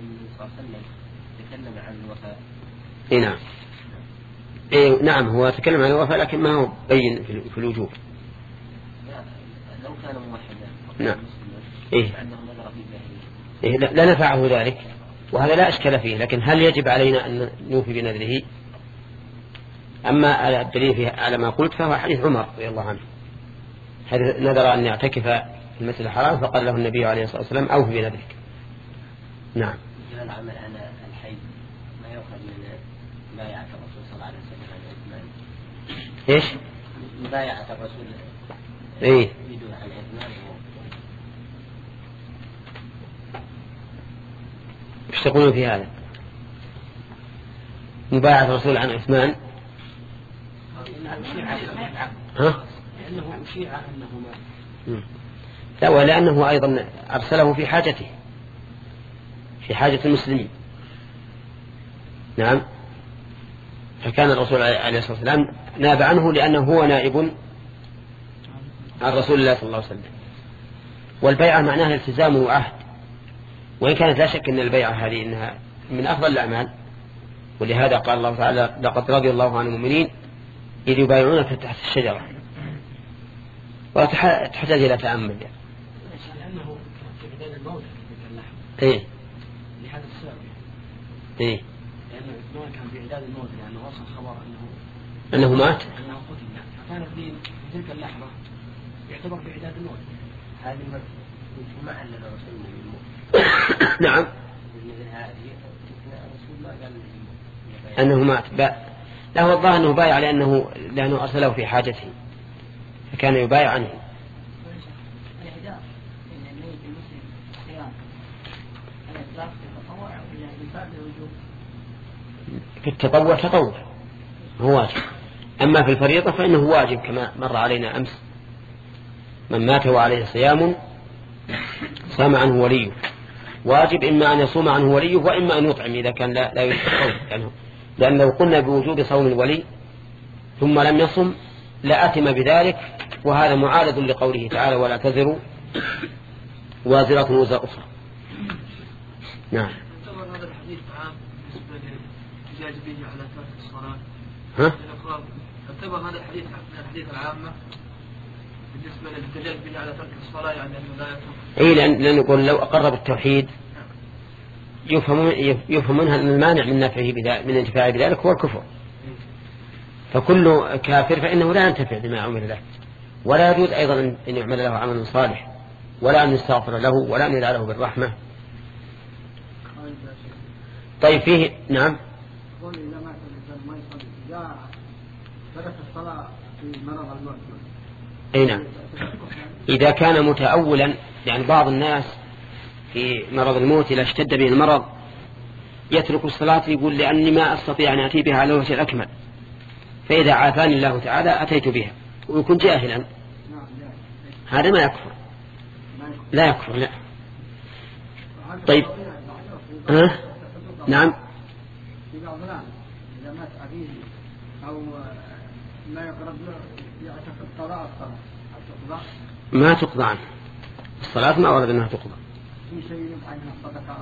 تكلم عن الوفاء. إيه نعم إيه نعم هو تكلم عن الوفاء، لكن ما هو بين في الوجوب. لو كان موحدا نعم إيه إيه لا نفعه ذلك، وهذا لا أشكال فيه، لكن هل يجب علينا أن نوفي بنذره؟ أما الدليل فيه على ما قلت فهو حديث عمر رضي الله عنه، هذا نذر أن يعتكف في المسجد الحرام فقال له النبي عليه الصلاة والسلام أوفي بنذرك. نعم. مثل العمل على الحي ما يؤخذ من مبايعة الرسول صلى الله عليه وسلم عن عثمان. إيش؟ مبايعة الرسول. إيه. يريدون عن عثمان. إيش تقولون في هذا؟ مبايعة الرسول عن عثمان. ها؟ لأنه أشيع أنه مات. لا، ولأنه أيضا أرسله في حاجته، في حاجة المسلمين. نعم. فكان الرسول عليه الصلاة والسلام ناب عنه لأنه هو نائب عن رسول الله صلى الله عليه وسلم. والبيعة معناها التزام وعهد، وإن كانت لا شك أن البيعة هذه إنها من أفضل الأعمال، ولهذا قال الله تعالى لقد رضي الله عن المؤمنين إذ يبايعونك تحت الشجرة، وتحتاج إلى تأمل يعني. لأنه في بداية الموت إيه لهذا السبب. إيه. لأن عثمان كان في إعداد الموت، لأنه وصل خبر أنه أنه مات. أنه قتل، فكان في تلك اللحظة يعتبر في إعداد الموت. هذه ما علل الرسول من الموت. نعم. أنه مات باء. لا، هو الظاهر أنه بايع لأنه لأنه أرسله في حاجته فكان يبايع عنه. في التطوع تطوع هو واجب، أما في الفريضة فإنه واجب كما مر علينا أمس، من مات وعليه صيام صام عنه وليه، واجب إما أن يصوم عنه وليه وإما أن يطعم إذا كان لا, لا يريد الصوم، يعني لأن لو قلنا بوجوب صوم الولي ثم لم يصم لأتم بذلك، وهذا معارض لقوله تعالى ولا تزر وازرة وزر أخرى. نعم. هذا الحديث عام بالنسبة للاحتجاج به على ترك الصلاة. ها؟ اعتبر هذا الحديث من الحديث العامة بالنسبة للاحتجاج به على ترك الصلاة، يعني أنه لا يترك. أي لأن لأن نقول لو أقر بالتوحيد يفهم يفهم منها أن المانع من نفعه من انتفاعه بذلك هو الكفر، فكل كافر فإنه لا ينتفع بما عمل له، ولا يجوز أيضا أن يعمل له عمل صالح، ولا أن يستغفر له، ولا أن يدعى له بالرحمة. طيب فيه نعم. قول إذا مات الإنسان ما يصلي إذا ترك الصلاة في مرض الموت. أي نعم. إذا كان متأولا، يعني بعض الناس في مرض الموت إذا اشتد به المرض يترك الصلاة يقول لأني ما أستطيع أن أتي بها على وجه الأكمل، فإذا عافاني الله تعالى أتيت بها، ويكون جاهلا هذا ما يكفر، لا يكفر لا. طيب أه؟ نعم. إذا مات أبيه أو ما يقرب له يعتقد قضاء الصلاة ما تقضى عنه الصلاة، ما ورد أنها تقضى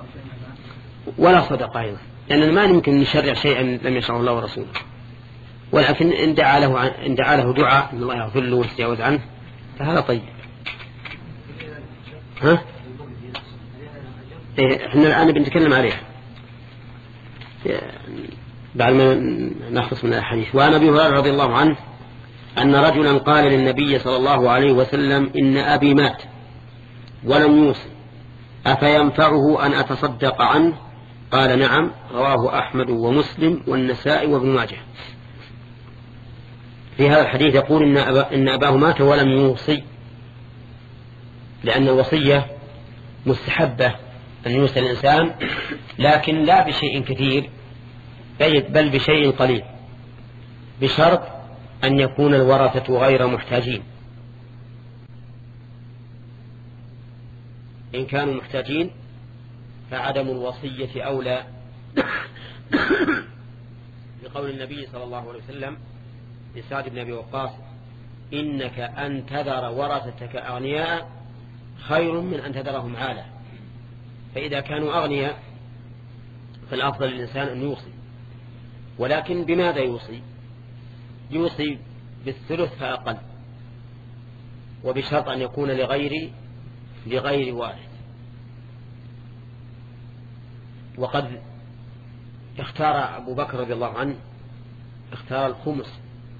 ولا صدقة أيضا، لأننا ما يمكن نشرع شيئا لم يشرعه الله ورسوله. ولكن إن دعا له إن دعا له دعاء إن الله يغفر له ويتجاوز عنه فهذا طيب. ها؟ إيه إحنا الآن بنتكلم عليها بعد ما نخلص من الحديث. وعن أبي هريرة رضي الله عنه أن رجلا قال للنبي صلى الله عليه وسلم إن أبي مات ولم يوصي أفينفعه أن أتصدق عنه؟ قال نعم. رواه أحمد ومسلم والنسائي وابن ماجه. في هذا الحديث يقول إن, أبا إن أباه مات ولم يوصي، لأن الوصية مستحبة أن يوصي الإنسان، لكن لا بشيء كثير بل بشيء قليل، بشرط أن يكون الورثة غير محتاجين. إن كانوا محتاجين فعدم الوصية أولى، لقول النبي صلى الله عليه وسلم لسعد بن أبي وقاص إنك أن تذر ورثتك أغنياء خير من أن تذرهم عالة. فإذا كانوا أغنياء فالأفضل للإنسان أن يوصي، ولكن بماذا يوصي؟ يوصي بالثلث فأقل، وبشرط أن يكون لغير لغير وارث. وقد اختار أبو بكر رضي الله عنه اختار الخمس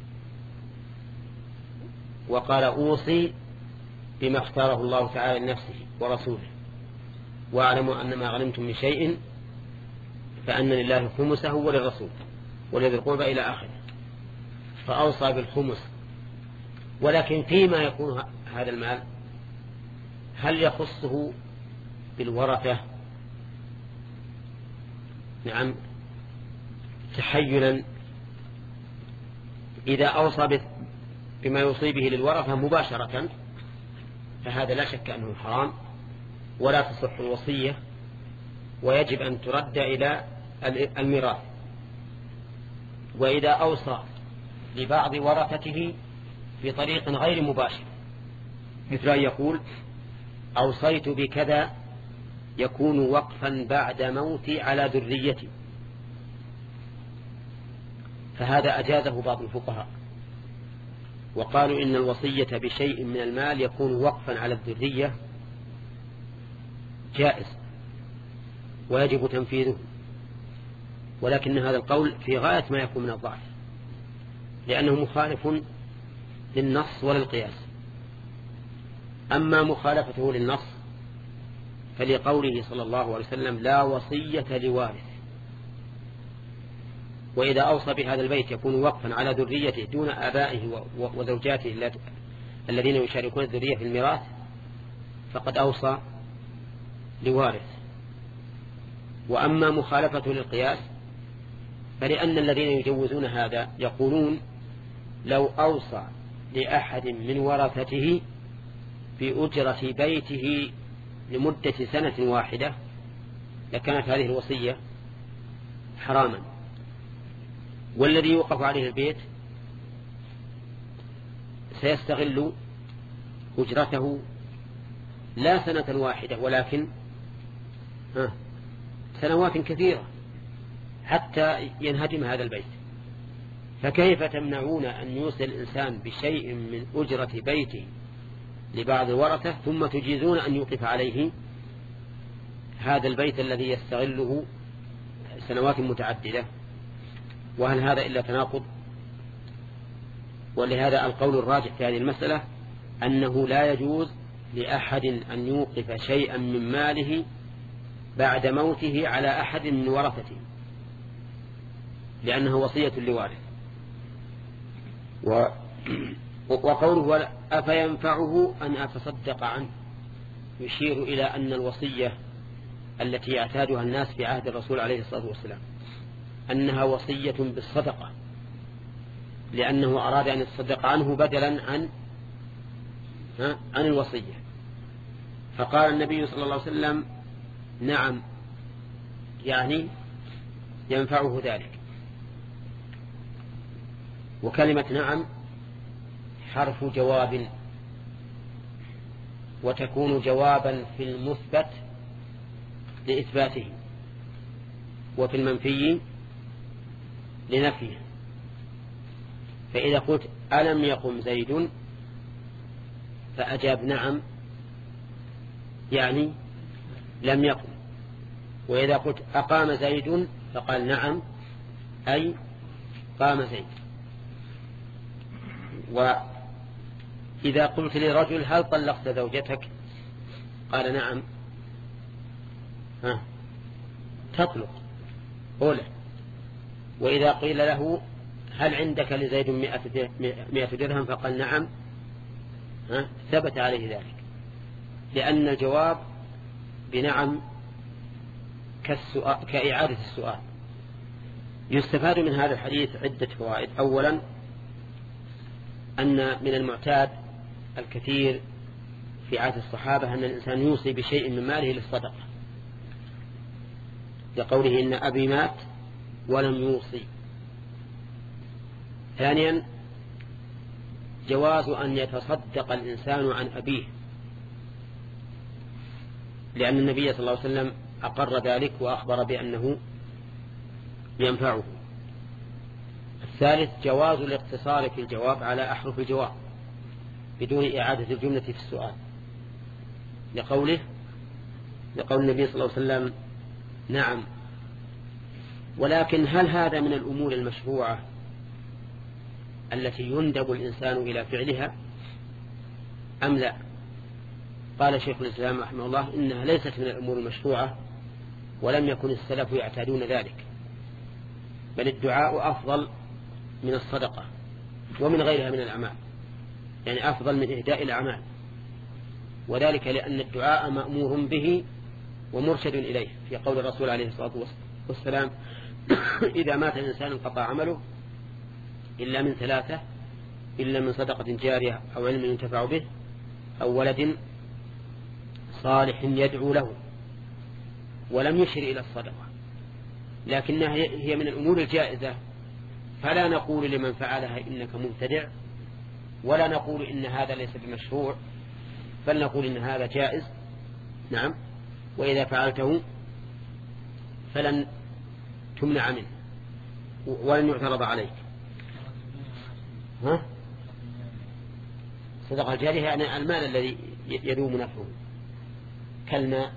وقال أوصي بما اختاره الله تعالى لنفسه ورسوله، واعلموا أن ما غنمتم من شيء فأن لله خمسه وللرسول ولذي القربى إلى آخره، فأوصى بالخمس. ولكن فيما يكون هذا المال هل يخصه بالورثة؟ نعم تحيلا. إذا أوصى بما يوصي به للورثة مباشرة فهذا لا شك أنه حرام ولا تصح الوصية، ويجب أن ترد إلى الميراث. وإذا أوصى لبعض ورثته بطريق غير مباشر، مثل أن يقول أوصيت بكذا يكون وقفا بعد موتي على ذريتي، فهذا أجازه بعض الفقهاء وقالوا إن الوصية بشيء من المال يكون وقفا على الذرية جائز ويجب تنفيذه، ولكن هذا القول في غاية ما يكون من الضعف، لأنه مخالف للنص وللقياس. أما مخالفته للنص فلقوله صلى الله عليه وسلم لا وصية لوارث، وإذا أوصى بهذا البيت يكون وقفا على ذريته دون آبائه وزوجاته الذين يشاركون الذرية في الميراث فقد أوصى لوارث. وأما مخالفته للقياس فلأن الذين يجوزون هذا يقولون لو أوصى لأحد من ورثته بأجرة بيته لمدة سنة واحدة لكانت هذه الوصية حراما، والذي يوقف عليه البيت سيستغل أجرته لا سنة واحدة ولكن سنوات كثيرة حتى ينهدم هذا البيت. فكيف تمنعون أن يوصي الإنسان بشيء من أجرة بيته لبعض الورثة ثم تجيزون أن يوقف عليه هذا البيت الذي يستغله سنوات متعددة؟ وهل هذا إلا تناقض؟ ولهذا القول الراجح في هذه المسألة أنه لا يجوز لأحد أن يوقف شيئا من ماله بعد موته على أحد من ورثته، لأنه وصية لوارث. و... وقوله أفينفعه أن أتصدق عنه يشير إلى أن الوصية التي يعتادها الناس في عهد الرسول عليه الصلاة والسلام أنها وصية بالصدقة، لأنه أراد أن يتصدق عنه بدلا عن عن الوصية. فقال النبي صلى الله عليه وسلم نعم، يعني ينفعه ذلك. وكلمة نعم حرف جواب، وتكون جوابا في المثبت لإثباته وفي المنفي لنفيه. فإذا قلت ألم يقم زيد فأجاب نعم يعني لم يقم. وإذا قلت أقام زيد فقال نعم أي قام زيد. وإذا قلت لرجل هل طلقت زوجتك قال نعم ها تطلق أوله. وإذا قيل له هل عندك لزيد مئة درهم فقال نعم ها ثبت عليه ذلك، لأن الجواب بنعم كالسؤال كإعادة السؤال. يستفاد من هذا الحديث عدة فوائد. أولا أن من المعتاد الكثير في عادة الصحابة أن الإنسان يوصي بشيء من ماله للصدقة، لقوله إن أبي مات ولم يوصي. ثانيا جواز أن يتصدق الإنسان عن أبيه، لأن النبي صلى الله عليه وسلم أقر ذلك وأخبر بأنه ينفعه. الثالث جواز الاقتصار في الجواب على أحرف الجواب بدون إعادة الجملة في السؤال، لقوله لقول النبي صلى الله عليه وسلم نعم. ولكن هل هذا من الأمور المشروعة التي يندب الإنسان إلى فعلها أم لا؟ قال شيخ الإسلام رحمه الله إنها ليست من الأمور المشروعة، ولم يكن السلف يعتادون ذلك، بل الدعاء أفضل من الصدقة ومن غيرها من الأعمال، يعني أفضل من إهداء الأعمال، وذلك لأن الدعاء مأمور به ومرشد إليه، في قول الرسول عليه الصلاة والسلام إذا مات الإنسان انقطع عمله إلا من ثلاثة، إلا من صدقة جارية أو علم ينتفع به أو ولد صالح يدعو له، ولم يشر إلى الصدقة، لكنها هي من الأمور الجائزة، فلا نقول لمن فعلها إنك مبتدع، ولا نقول إن هذا ليس بمشروع، بل نقول إن هذا جائز نعم، وإذا فعلته فلن تمنع منه ولن يعترض عليك. ها؟ صدقة الجارية يعني المال الذي يدوم نفعه كالماء.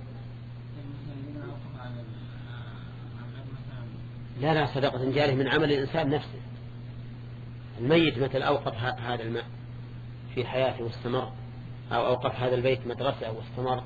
لا لا صدقة جارية من عمل الإنسان نفسه، الميت مثل أوقف هذا الماء في حياته واستمر، أو أوقف هذا البيت مدرسة واستمر.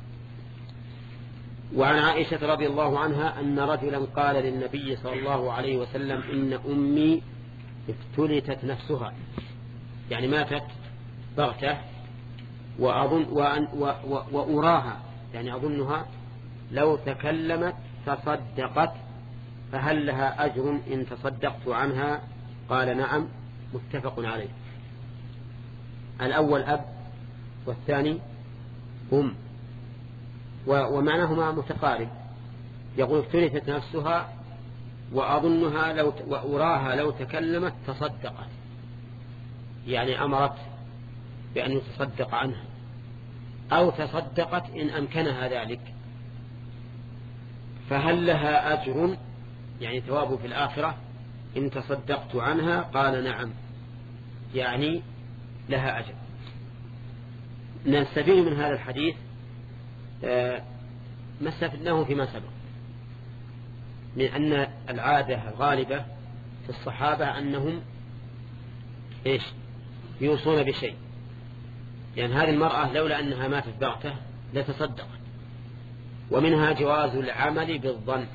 وعن عائشة رضي الله عنها أن رجلا قال للنبي صلى الله عليه وسلم إن أمي افتلتت نفسها، يعني ماتت بغتة، وأظن وأن وأراها يعني أظنها لو تكلمت تصدقت فهل لها أجر إن تصدقت عنها؟ قال نعم، متفق عليه. الأول أب والثاني أم، ومعناهما متقارب. يقول افتلتت نفسها وأظنها لو وأراها لو تكلمت تصدقت، يعني أمرت بأن يتصدق عنها، أو تصدقت إن أمكنها ذلك، فهل لها أجر يعني ثواب في الآخرة إن تصدقت عنها؟ قال نعم، يعني لها أجر. نستفيد من هذا الحديث ما استفدناه فيما سبق من أن العادة الغالبة في الصحابة أنهم إيش يوصون بشيء، يعني هذه المرأة لولا أنها ماتت بغتة لتصدقت. ومنها جواز العمل بالظن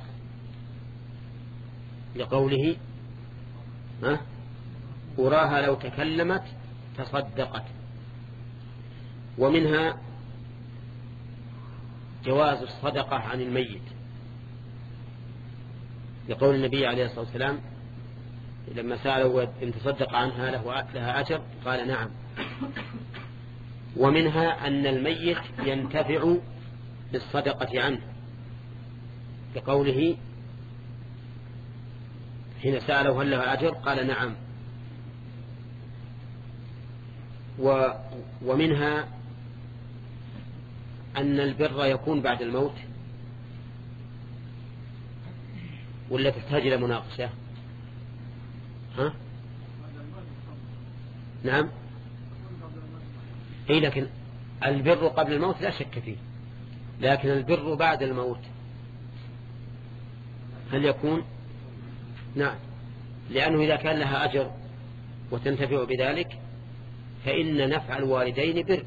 لقوله ها أراها لو تكلمت تصدقت. ومنها جواز الصدقة عن الميت لقول النبي عليه الصلاة والسلام لما سألوا إن تصدق عنها لها أجر قال نعم. ومنها أن الميت ينتفع بالصدقة عنه لقوله حين سألوا هل لها أجر قال نعم. و ومنها أن البر يكون بعد الموت، ولا تحتاج إلى مناقشة؟ ها؟ نعم. إيه لكن البر قبل الموت لا شك فيه، لكن البر بعد الموت هل يكون؟ نعم، لأنه إذا كان لها أجر وتنتفع بذلك فإن نفع الوالدين بر،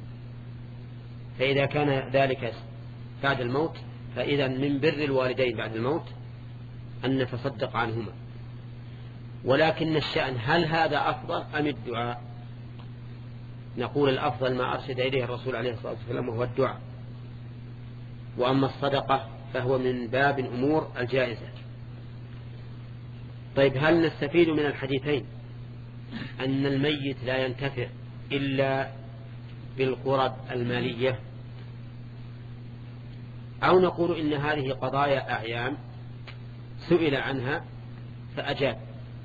فإذا كان ذلك بعد الموت فإذا من بر الوالدين بعد الموت أن نتصدق عنهما. ولكن الشأن هل هذا أفضل أم الدعاء؟ نقول الأفضل ما أرشد إليه الرسول عليه الصلاة والسلام وهو الدعاء، وأما الصدقة فهو من باب الأمور الجائزة. طيب هل نستفيد من الحديثين أن الميت لا ينتفع إلا بالقرب المالية، أو نقول إن هذه قضايا أعيان سئل عنها فأجاب؟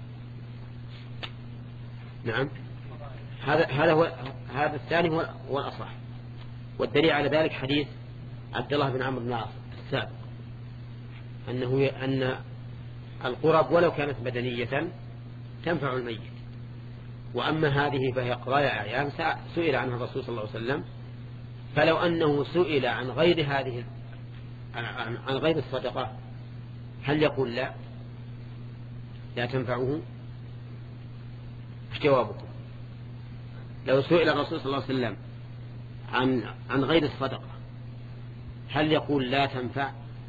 نعم، هذا هذا هو هذا الثاني هو هو الأصح، والدليل على ذلك حديث عبد الله بن عمرو بن العاص السابق أنه أن القرب ولو كانت بدنية تنفع الميت، وأما هذه فهي قضايا أعيان سئل عنها الرسول صلى الله عليه وسلم، فلو أنه سئل عن غير هذه عن غير الصدقة هل يقول لا لا تنفعه؟ ايش جوابكم؟ لو سئل الرسول صلى الله عليه وسلم عن عن غير الصدقة هل يقول لا تنفع؟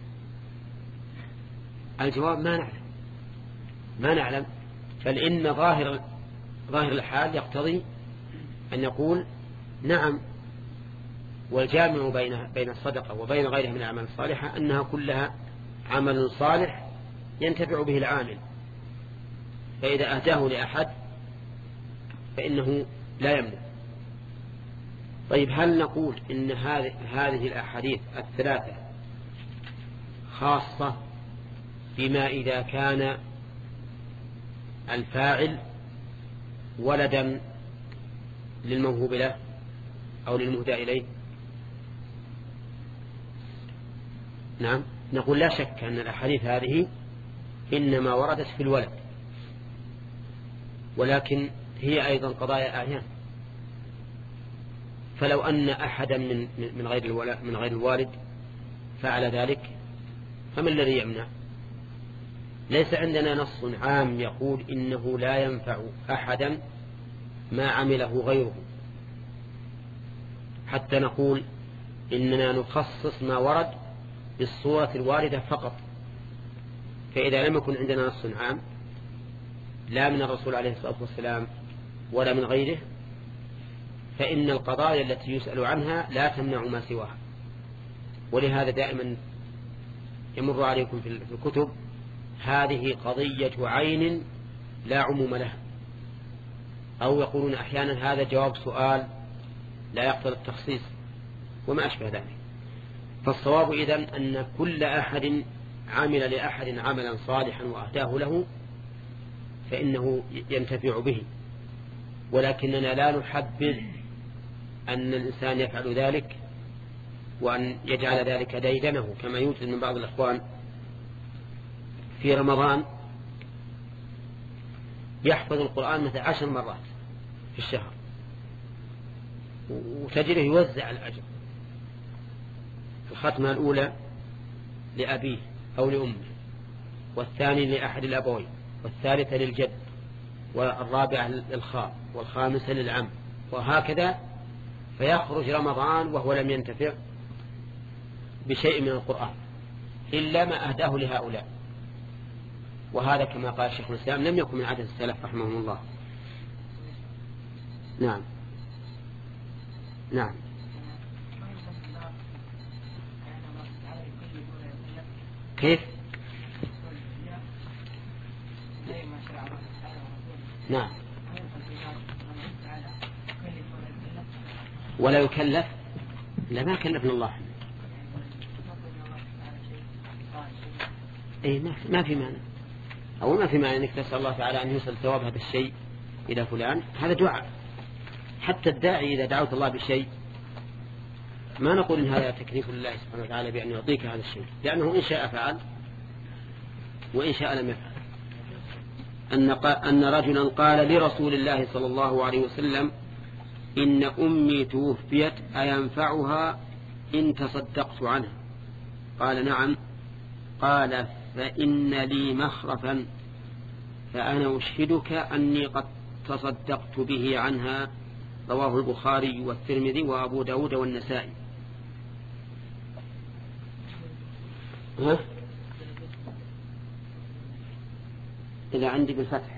الجواب ما نعلم ما نعلم بل إن ظاهر ظاهر الحال يقتضي أن يقول نعم، والجامع بين بين الصدقة وبين غيرها من الأعمال الصالحة أنها كلها عمل صالح ينتفع به العامل، فإذا أهداه لأحد فإنه لا يمنع. طيب هل نقول إن هذه هذه الأحاديث الثلاثة خاصة بما إذا كان الفاعل ولدا للموهوب له أو للمهدى إليه؟ نعم، نقول لا شك أن الأحاديث هذه إنما وردت في الولد، ولكن هي أيضا قضايا أعيان، فلو أن أحدا من من غير الولد من غير الوالد فعل ذلك فما الذي يمنع؟ ليس عندنا نص عام يقول إنه لا ينفع أحدا ما عمله غيره حتى نقول إننا نخصص ما ورد بالصورة الواردة فقط. فإذا لم يكن عندنا نص عام لا من الرسول عليه الصلاة والسلام ولا من غيره فإن القضايا التي يسأل عنها لا تمنع ما سواها. ولهذا دائما يمر عليكم في الكتب هذه قضية عين لا عموم لها، أو يقولون أحيانا هذا جواب سؤال لا يقتضي التخصيص وما أشبه ذلك. فالصواب إذن أن كل أحد عمل لأحد عملا صالحا وأهداه له فإنه ينتفع به، ولكننا لا نحبذ أن الإنسان يفعل ذلك وأن يجعل ذلك ديدنه، كما يوجد من بعض الأخوان في رمضان يحفظ القرآن مثل عشر مرات في الشهر وتجده يوزع الأجر، الختمة الأولى لأبيه أو لأمه، والثاني لأحد الأبوين، والثالثة للجد، والرابعة للخال، والخامسة للعم، وهكذا، فيخرج رمضان وهو لم ينتفع بشيء من القرآن إلا ما أهداه لهؤلاء. وهذا كما قال شيخ الإسلام لم يكن من عادة السلف رحمهم الله. نعم نعم. كيف؟ نعم. ولا يكلف؟ لا، ما كلفنا الله. اي ما في مانع، أو ما في مانع أنك تسأل الله تعالى أن يوصل ثواب هذا الشيء إلى فلان، هذا دعاء. حتى الداعي إذا دعوت الله بشيء ما نقول إن هذا تكليف لله سبحانه وتعالى بأن يعطيك هذا الشيء، لأنه إن شاء فعل وإن شاء لم يفعل. أن, أن رجلا قال لرسول الله صلى الله عليه وسلم إن أمي توفيت أينفعها إن تصدقت عنها؟ قال نعم. قال فإن لي مخرفا فأنا أشهدك أني قد تصدقت به عنها. رواه البخاري والترمذي وأبو داود والنسائي. ها؟ إذا عندي بالفتح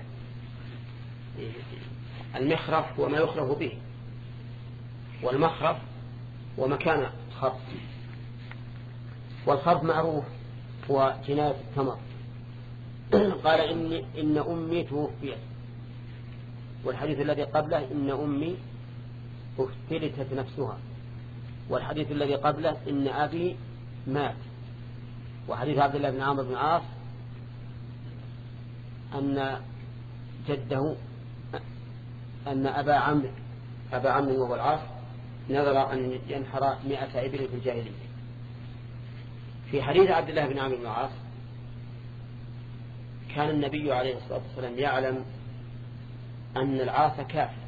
المخرف هو ما يخرف به، والمخرف هو مكان خرف، والخرف معروف هو جناية التمر. قال إن, إن أمي توفيت، والحديث الذي قبله إن أمي افتلتت نفسها، والحديث الذي قبله إن أبي مات، وحديث عبد الله بن عمرو بن العاص أن جده أن أبا عمرو أبا عمرو وهو العاص نذر أن ينحر مئة إبل في الجاهلية. في حديث عبد الله بن عمرو بن العاص كان النبي عليه الصلاة والسلام يعلم أن العاص كافر،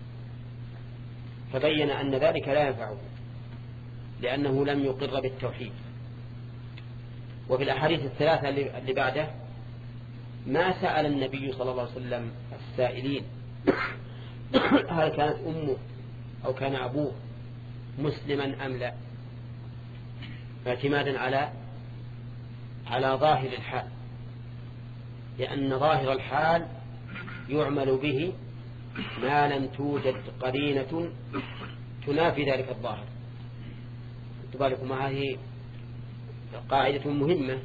فبين أن ذلك لا ينفعه لأنه لم يقر بالتوحيد. وفي الأحاديث الثلاثة اللي بعده ما سأل النبي صلى الله عليه وسلم السائلين هل كانت أمه أو كان أبوه مسلما أم لا، اعتمادا على على ظاهر الحال، لأن ظاهر الحال يعمل به ما لم توجد قرينة تنافي ذلك الظاهر. تباركم هذه قاعدة مهمة،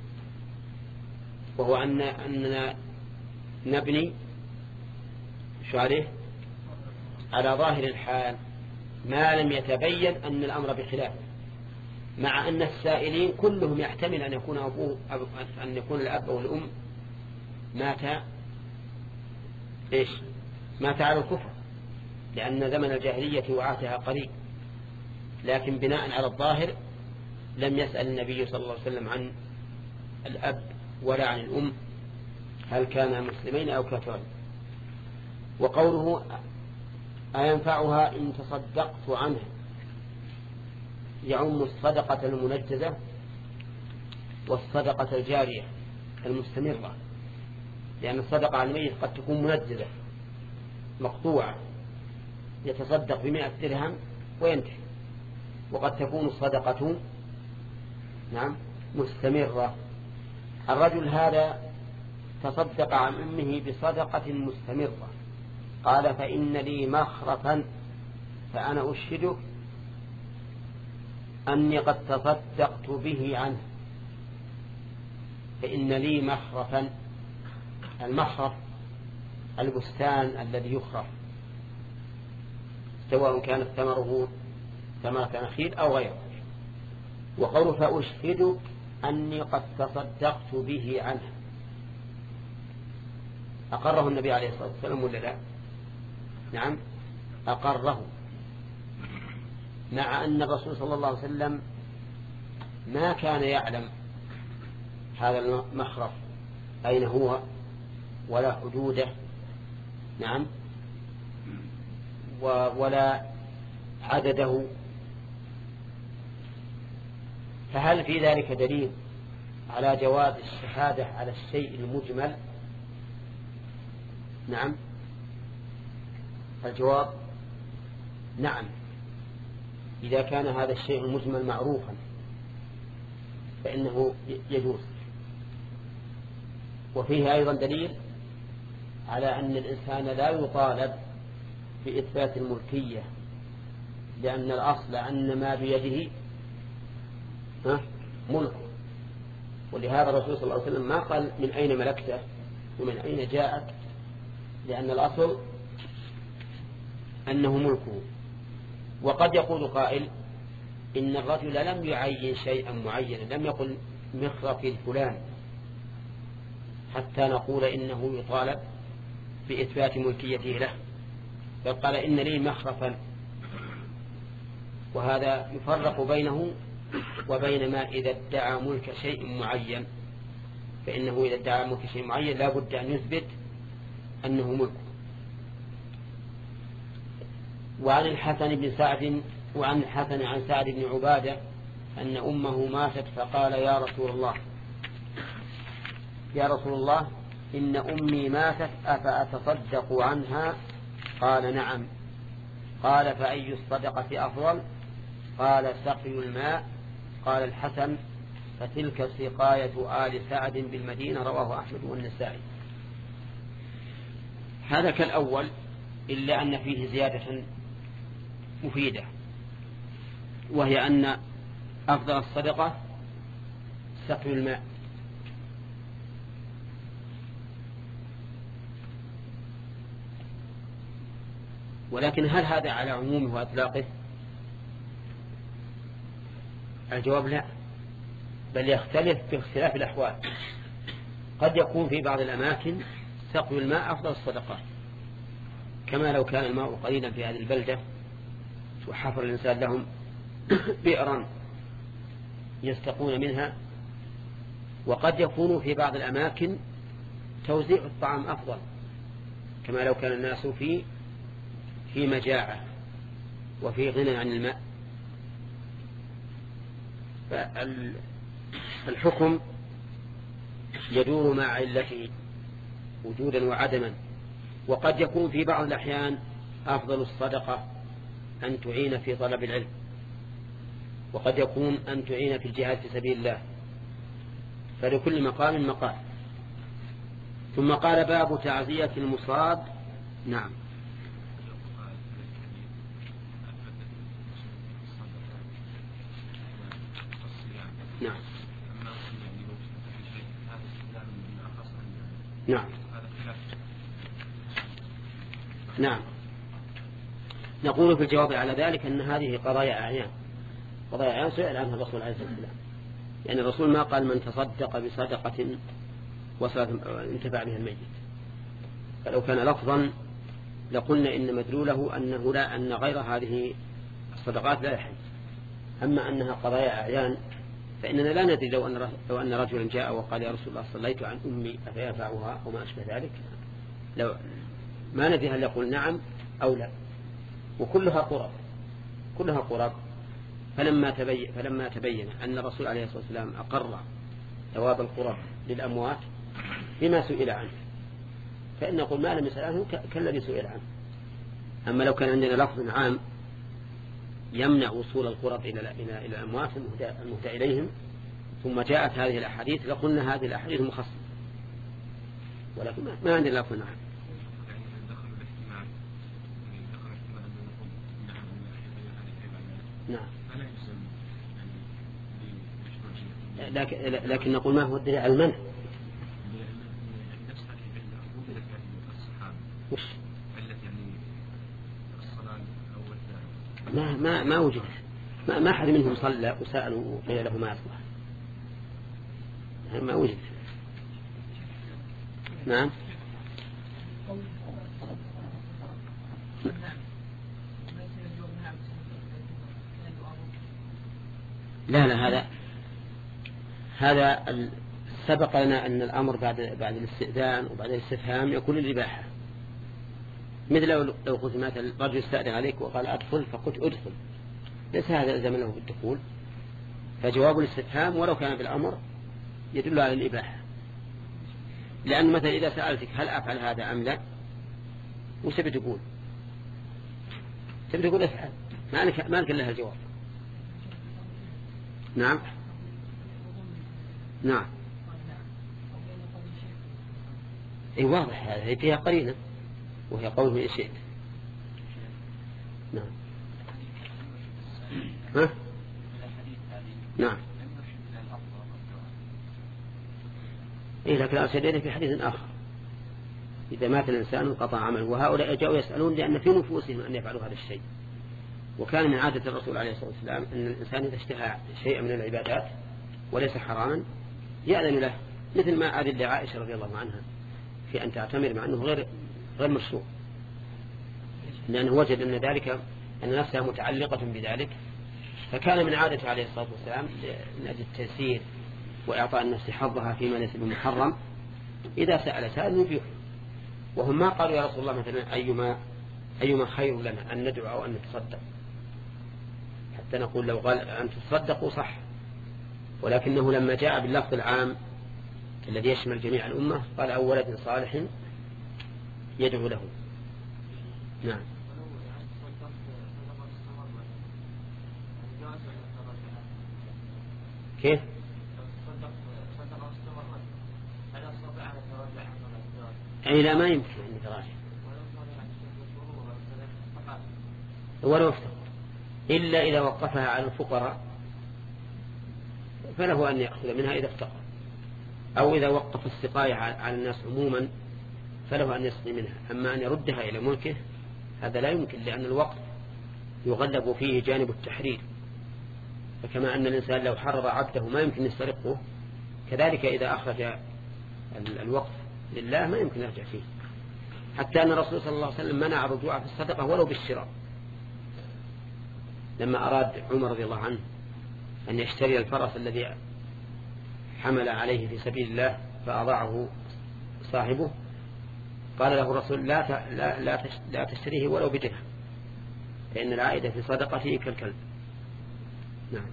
وهو أن أننا نبني شو عليه على ظاهر الحال ما لم يتبين أن الأمر بخلافه، مع أن السائلين كلهم يحتمل أن يكون أبوه أن يكون الأب والأم مات إيش مات على الكفر، لأن زمن الجاهلية وعاتها قريب، لكن بناء على الظاهر لم يسأل النبي صلى الله عليه وسلم عن الأب ولا عن الأم هل كان مسلمين أو كافرين. وقوله أينفعها إن تصدقت عنها يعم الصدقة المنجزة والصدقة الجارية المستمرة، لأن الصدقة على الميت قد تكون منجزة مقطوعة يتصدق بمئة درهم وينتهي، وقد تكون الصدقة نعم مستمرة. الرجل هذا تصدق عن أمه بصدقة مستمرة، قال فإن لي مخرفا فأنا أشهدك أني قد تصدقت به عنه. فإن لي مخرفا، المخرف البستان الذي يخرف سواء كانت ثمره ثمرة نخيل أو غيره. وقوله فأشهدك أني قد تصدقت به عنه، أقره النبي عليه الصلاة والسلام ولا لا؟ نعم أقره، مع أن الرسول صلى الله عليه وسلم ما كان يعلم هذا المخرف أين هو ولا حدوده، نعم ولا عدده. فهل في ذلك دليل على جواز الشهادة على الشيء المجمل؟ نعم الجواب نعم، إذا كان هذا الشيء المجمل معروفا فإنه يجوز. وفيه أيضا دليل على أن الإنسان لا يطالب بإثبات الملكية، لأن الأصل أن ما بيده ملك، ولهذا الرسول صلى الله عليه وسلم ما قال من أين ملكته ومن أين جاءت، لأن الأصل أنه ملكه. وقد يقول قائل إن الرجل لم يعين شيئا معينا، لم يقل مخرف الفلان حتى نقول إنه يطالب بإثبات ملكيته له، بل قال إن لي مخرفا، وهذا يفرق بينه وبين ما إذا ادعى ملك شيء معين، فإنه إذا ادعى ملك شيء معين لا بد أن يثبت أنه ملك. وعن الحسن بن سعد وعن الحسن عن سعد بن عبادة أن أمه ماتت فقال يا رسول الله يا رسول الله إن أمي ماتت أفأتصدق عنها؟ قال نعم. قال فأي الصدقة أفضل؟ قال سقي الماء. قال الحسن فتلك سقاية آل سعد بالمدينة. رواه أحمد والنسائي. هذا كالأول إلا أن فيه زيادة مفيدة، وهي أن أفضل الصدقة سقي الماء. ولكن هل هذا على عمومه وأطلاقه؟ الجواب لا، بل يختلف باختلاف الأحوال. قد يكون في بعض الأماكن سقي الماء أفضل الصدقات، كما لو كان الماء قليلا في هذه البلدة وحفر الإنسان لهم بئرا يستقون منها. وقد يكون في بعض الأماكن توزيع الطعام أفضل، كما لو كان الناس في في مجاعة وفي غنى عن الماء. فالحكم يدور مع علته وجودا وعدما. وقد يكون في بعض الأحيان أفضل الصدقة أن تعين في طلب العلم، وقد يكون أن تعين في الجهاد في سبيل الله، فلكل مقام مقال. ثم قال باب تعزية المصاب. نعم. نعم. نعم. نعم. نقول في الجواب على ذلك أن هذه قضايا أعيان، قضايا أعيان سئل عنها الرسول عليه الصلاة والسلام، يعني الرسول ما قال من تصدق بصدقة وصلت انتفع بها الميت. فلو كان لفظا لقلنا إن مدلوله أنه لا أن غير هذه الصدقات لا يحل. أما أنها قضايا أعيان فإننا لا ندري لو أن لو أن رجلا جاء وقال يا رسول الله صليت عن أمي أفينفعها وما أشبه ذلك، لو ما ندري هل يقول نعم أو لا. وكلها قرب كلها قرب فلما تبين فلما تبين أن الرسول عليه الصلاة والسلام أقر ثواب القرب للأموات بما سئل عنه، فإن نقول ما لم يسأل عنه كالذي سئل عنه. أما لو كان عندنا لفظ عام يمنع وصول القرب إلى إلى الأموات المهدى إليهم ثم جاءت هذه الأحاديث لقلنا هذه الأحاديث مخصصة، ولكن ما عندنا لفظ عام. نعم. لكن, لكن نقول ما هو الدليل على المنع؟ وش؟ ما ما ما وجد ما ما أحد منهم صلى وسألوا قيل له ما أصلح، ما وجد. نعم. لا لا هذا هذا سبق لنا أن الأمر بعد بعد الاستئذان وبعد الاستفهام يكون الإباحة. مثل لو لو قلت مثلا رجل استأذن عليك وقال أدخل فقلت أدخل، ليس هذا الزمن له بالدخول، فجواب الاستفهام ولو كان بالأمر يدل على الإباحة. لأن مثلا إذا سألتك هل أفعل هذا أم لا وش تبي تقول؟ تبي تقول أفعل، ما لك ما لك إلا الجواب. نعم. نعم. اي واضح هذا فيها قرينة وهي قوله إن شئت. نعم. ها؟ نعم. إيه لكن أرسلنا في حديث آخر إذا مات الإنسان انقطع عمله، وهؤلاء جاءوا يسألون لأن في نفوسهم أن يفعلوا هذا الشيء. وكان من عادة الرسول عليه الصلاة والسلام أن الإنسان إذا اشتهى شيئا من العبادات وليس حراما يأذن له، مثل ما أذن لعائشة رضي الله عنها في أن تعتمر مع أنه غير غير مشروع، لأنه وجد أن ذلك أن نفسها متعلقة بذلك، فكان من عادة عليه الصلاة والسلام من أجل التيسير وإعطاء النفس حظها فيما ليس بمحرم إذا سأل سائل يبيح. وهم ما قالوا يا رسول الله مثلا أيما أيما خير لنا أن ندعو أو أن نتصدق، حتى نقول لو قال أن تصدقوا صح، ولكنه لما جاء باللفظ العام الذي يشمل جميع الأمة قال أو ولد صالح يدعو له. نعم. كيف؟ أي لا ما يمكن أن يتراجع ولو افتقر، إلا إذا وقفها على الفقراء فله أن يأخذ منها إذا افتقر، أو إذا وقف السقاية على الناس عموما فله أن يسقي منها. أما أن يردها إلى ملكه هذا لا يمكن، لأن الوقف يغلب فيه جانب التحرير، فكما أن الإنسان لو حرر عبده ما يمكن يسترقه، كذلك إذا أخرج الوقف لله ما يمكن يرجع فيه. حتى أن الرسول صلى الله عليه وسلم منع الرجوع في الصدقة ولو بالشراء، لما أراد عمر رضي الله عنه أن يشتري الفرس الذي حمل عليه في سبيل الله فأضاعه صاحبه، قال له الرسول لا لا لا, لا تشتريه ولو بدرهم، فإن العائدة في صدقته كالكلب. نعم.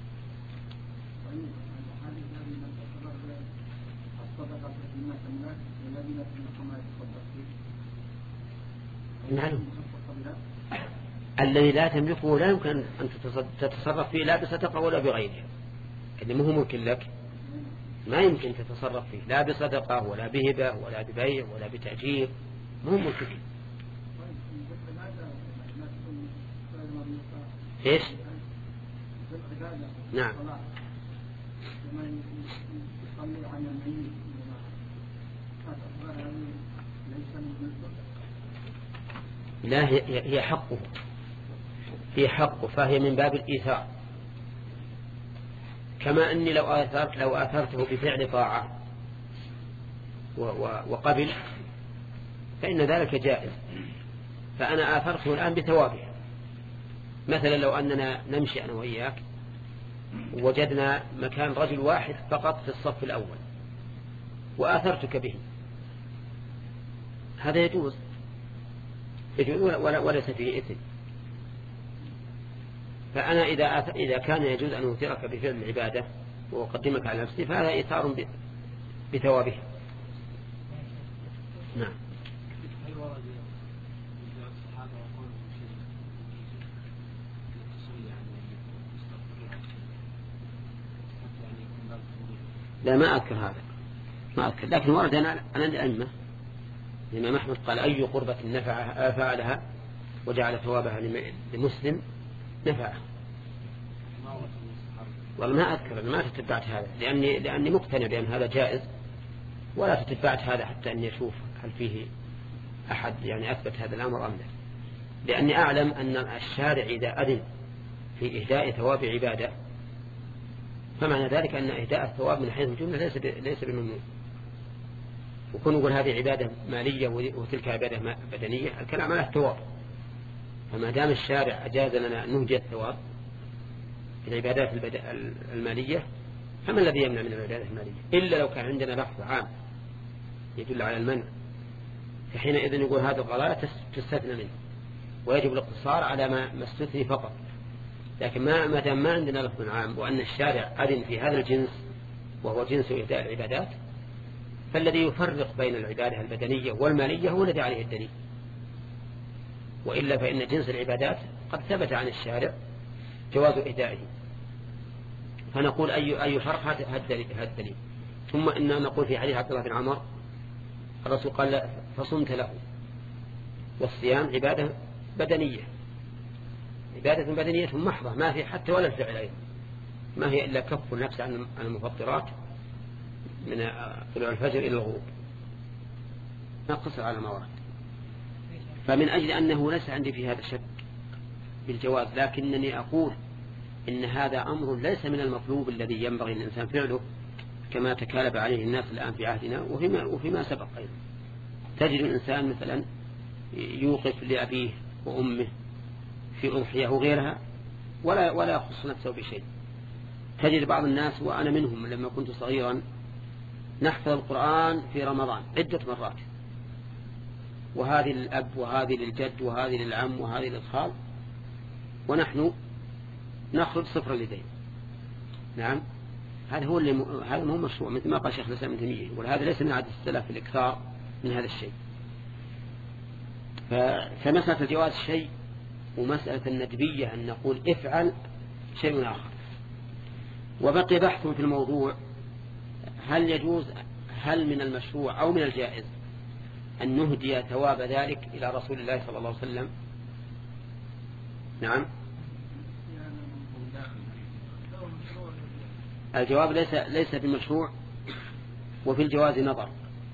نعم. الذي لا تملكه لا يمكن أن تتصرف فيه لا بصدقة ولا بغيرها، اللي مو ملك لك ما يمكن تتصرف فيه لا بصدقة ولا بهبة ولا ببيع ولا بتأجير، مو ملكك. ايش؟ نعم. لا هي حقه، هي حقه، فهي من باب الإيثار، كما أني لو آثرت لو آثرته بفعل طاعة وقبل فإن ذلك جائز، فأنا آثرته الآن بثوابه. مثلا لو أننا نمشي أنا وإياك وجدنا مكان رجل واحد فقط في الصف الأول وآثرتك به، هذا يجوز يجوز وليس فيه إثم. فأنا إذا إذا كان يجوز أن أثرك بفعل العبادة وأقدمك على نفسي فهذا إيثار بثوابه. نعم. لا ما أذكر هذا، ما أذكر، لكن ورد أنا أنا الأئمة الإمام أحمد قال أي قربة نفعها فعلها وجعل ثوابها لمسلم نفعه. والله ما أذكر، ما تتبعت هذا لأني لأني مقتنع بأن هذا جائز، ولا تتبعت هذا حتى أن يشوف هل فيه أحد يعني أثبت هذا الأمر أم لا، لأني أعلم أن الشارع إذا أذن في إهداء ثواب عبادة فمعنى ذلك أن إهداء الثواب من حيث الجملة ليس ليس بممنوع. وكون نقول هذه عبادة مالية وتلك عبادة بدنية، الكلام على الثواب، فما دام الشارع أجاز لنا أن نهدي الثواب في العبادات المالية فما الذي يمنع من العبادات المالية؟ إلا لو كان عندنا لفظ عام يدل على المنع، فحينئذ نقول هذا الغلاء تستثنى منه ويجب الاقتصار على ما استثني فقط. لكن ما ما دام ما عندنا لفظ عام وأن الشارع أذن في هذا الجنس وهو جنس إهداء العبادات، فالذي يفرق بين العبادة البدنية والمالية هو الذي عليه الدليل، وإلا فإن جنس العبادات قد ثبت عن الشارع جواز إهدائه، فنقول أي أي فرق هذا الدليل. ثم إننا نقول في حديث عبد الله بن عمر الرسول قال فصمت له، والصيام عبادة بدنية، عبادة بدنية محضة ما في حتى ولا الفعل أيضا، ما هي إلا كف النفس عن المفطرات من طلوع الفجر إلى الغروب، نقصر على ما ورد. فمن أجل أنه ليس عندي في هذا شك بالجواز، لكنني أقول إن هذا أمر ليس من المطلوب الذي ينبغي الإنسان فعله كما تكالب عليه الناس الآن في عهدنا وفيما, وفيما سبق أيضا. تجد الإنسان مثلا يوقف لأبيه وأمه في أضحية وغيرها ولا ولا يخص نفسه بشيء. تجد بعض الناس وأنا منهم لما كنت صغيرا نحفظ القرآن في رمضان عدة مرات وهذه للأب وهذه للجد وهذه للعم وهذه للخال، ونحن نخرج صفر اليدين. نعم، هذا هو اللي م... هذا مو مشروع، مثل ما قال شيخ الإسلام ابن تيمية، وهذا ليس من عادة السلف في الإكثار من هذا الشيء. ف... فمسألة الجواز شيء، ومسألة الندبية أن نقول افعل شيء آخر. وبقي بحث في الموضوع، هل يجوز، هل من المشروع أو من الجائز أن نهدي ثواب ذلك إلى رسول الله صلى الله عليه وسلم؟ نعم، الجواب ليس ليس بمشروع، وفي الجواز نظر،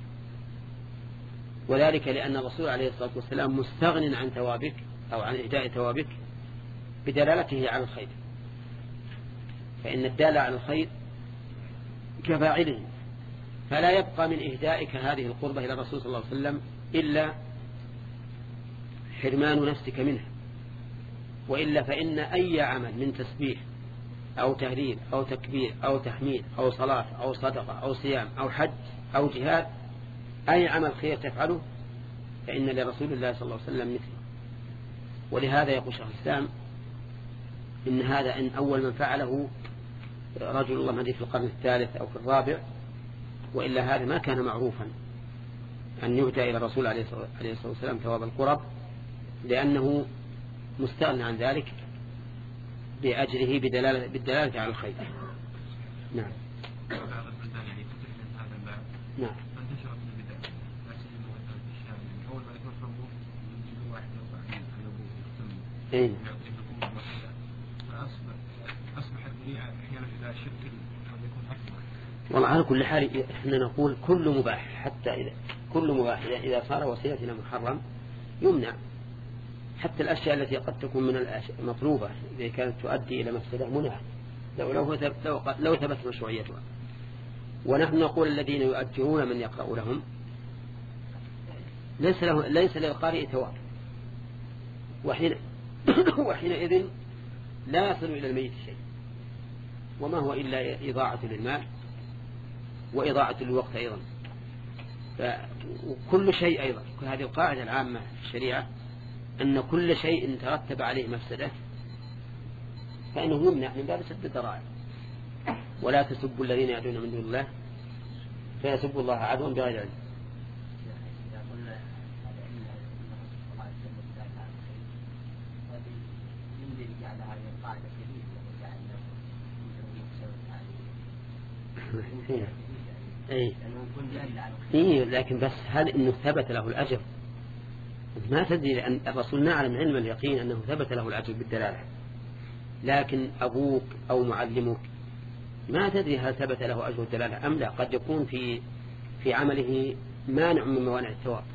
وذلك لأن الرسول عليه الصلاة والسلام مستغن عن ثوابك أو عن إهداء ثوابك بدلالته على الخير، فإن الدال على الخير كفاعله، فلا يبقى من إهدائك هذه القربة إلى الرسول صلى الله عليه وسلم إلا حرمان نفسك منها، وإلا فإن أي عمل من تسبيح أو تهليل أو تكبير أو تحميد أو صلاة أو صدقة أو صيام أو حج أو جهاد، أي عمل خير تفعله فإن لرسول الله صلى الله عليه وسلم مثله. ولهذا يقول شيخ الإسلام إن هذا إن أول من فعله رجل الله مهدي في القرن الثالث أو في الرابع، وإلا هذا ما كان معروفا أن يهدى إلى الرسول عليه الصلاة والسلام ثواب القرب، لأنه مستغنى عن ذلك بأجره بدلالة بالدلالة على الخير. نعم. نعم. أين؟ أصبح البنية أحيانا إذا شكل قد يكون أكبر. والله على كل حال إحنا نقول كل مباح، حتى إذا كل مباح إذا صار وسيلة إلى محرم يمنع، حتى الأشياء التي قد تكون من المطلوبة إذا كانت تؤدي إلى مفسدة منع لو لو لو, لو ثبت مشروعيتها. ونحن نقول الذين يؤجرون من يقرأ لهم ليس له ليس للقارئ ثواب، وحين وحينئذ لا يصل إلى الميت شيء، وما هو إلا إضاعة للمال وإضاعة للوقت أيضا. وكل شيء أيضا، هذه القاعدة العامة في الشريعة أن كل شيء ترتب عليه مفسدة فإنه يمنع من باب سد الذرائع. ولا تسبوا الذين يدعون من دون الله فيسبوا الله عدوا بغير علم. إيه. إيه لكن بس هل إنه ثبت له الأجر؟ ما تدري، لأن الرسول نعلم علم اليقين أنه ثبت له الأجر بالدلالة، لكن أبوك أو معلمك ما تدري هل ثبت له أجر الدلالة أم لا. قد يكون في في عمله مانع من موانع الثواب،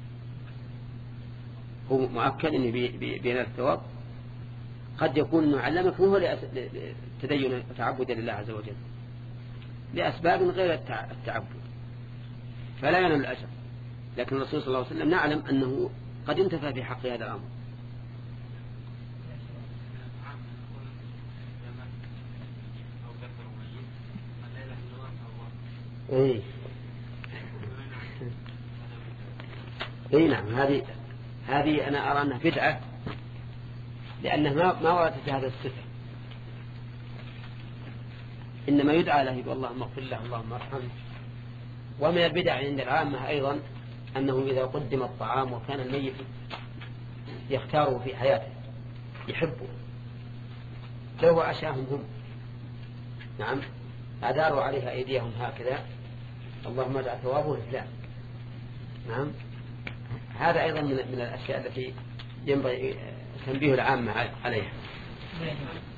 هو مؤكد أنه بينال الثواب، قد يكون أنه علمك هو لتدين وتعبد لله عز وجل لأسباب غير التعبد فلا ينال الأجر. لكن الرسول صلى الله عليه وسلم نعلم أنه قد انتفى في حق هذا الأمر. اي اي نعم، هذه هذه انا ارى انها بدعه، لانها ما ما وردت في هذا الصفه، انما يدعى له اللهم اغفر له اللهم ارحمه. ومن البدع عند العامه ايضا انه اذا قدم الطعام وكان الميت يختاره في حياته يحبه لو عشاهم هم، نعم، أداروا عليها أيديهم هكذا اللهم اجعل ثوابه الإسلام. نعم، هذا أيضا من, من الأشياء التي ينبغي تنبيه العامة عليها.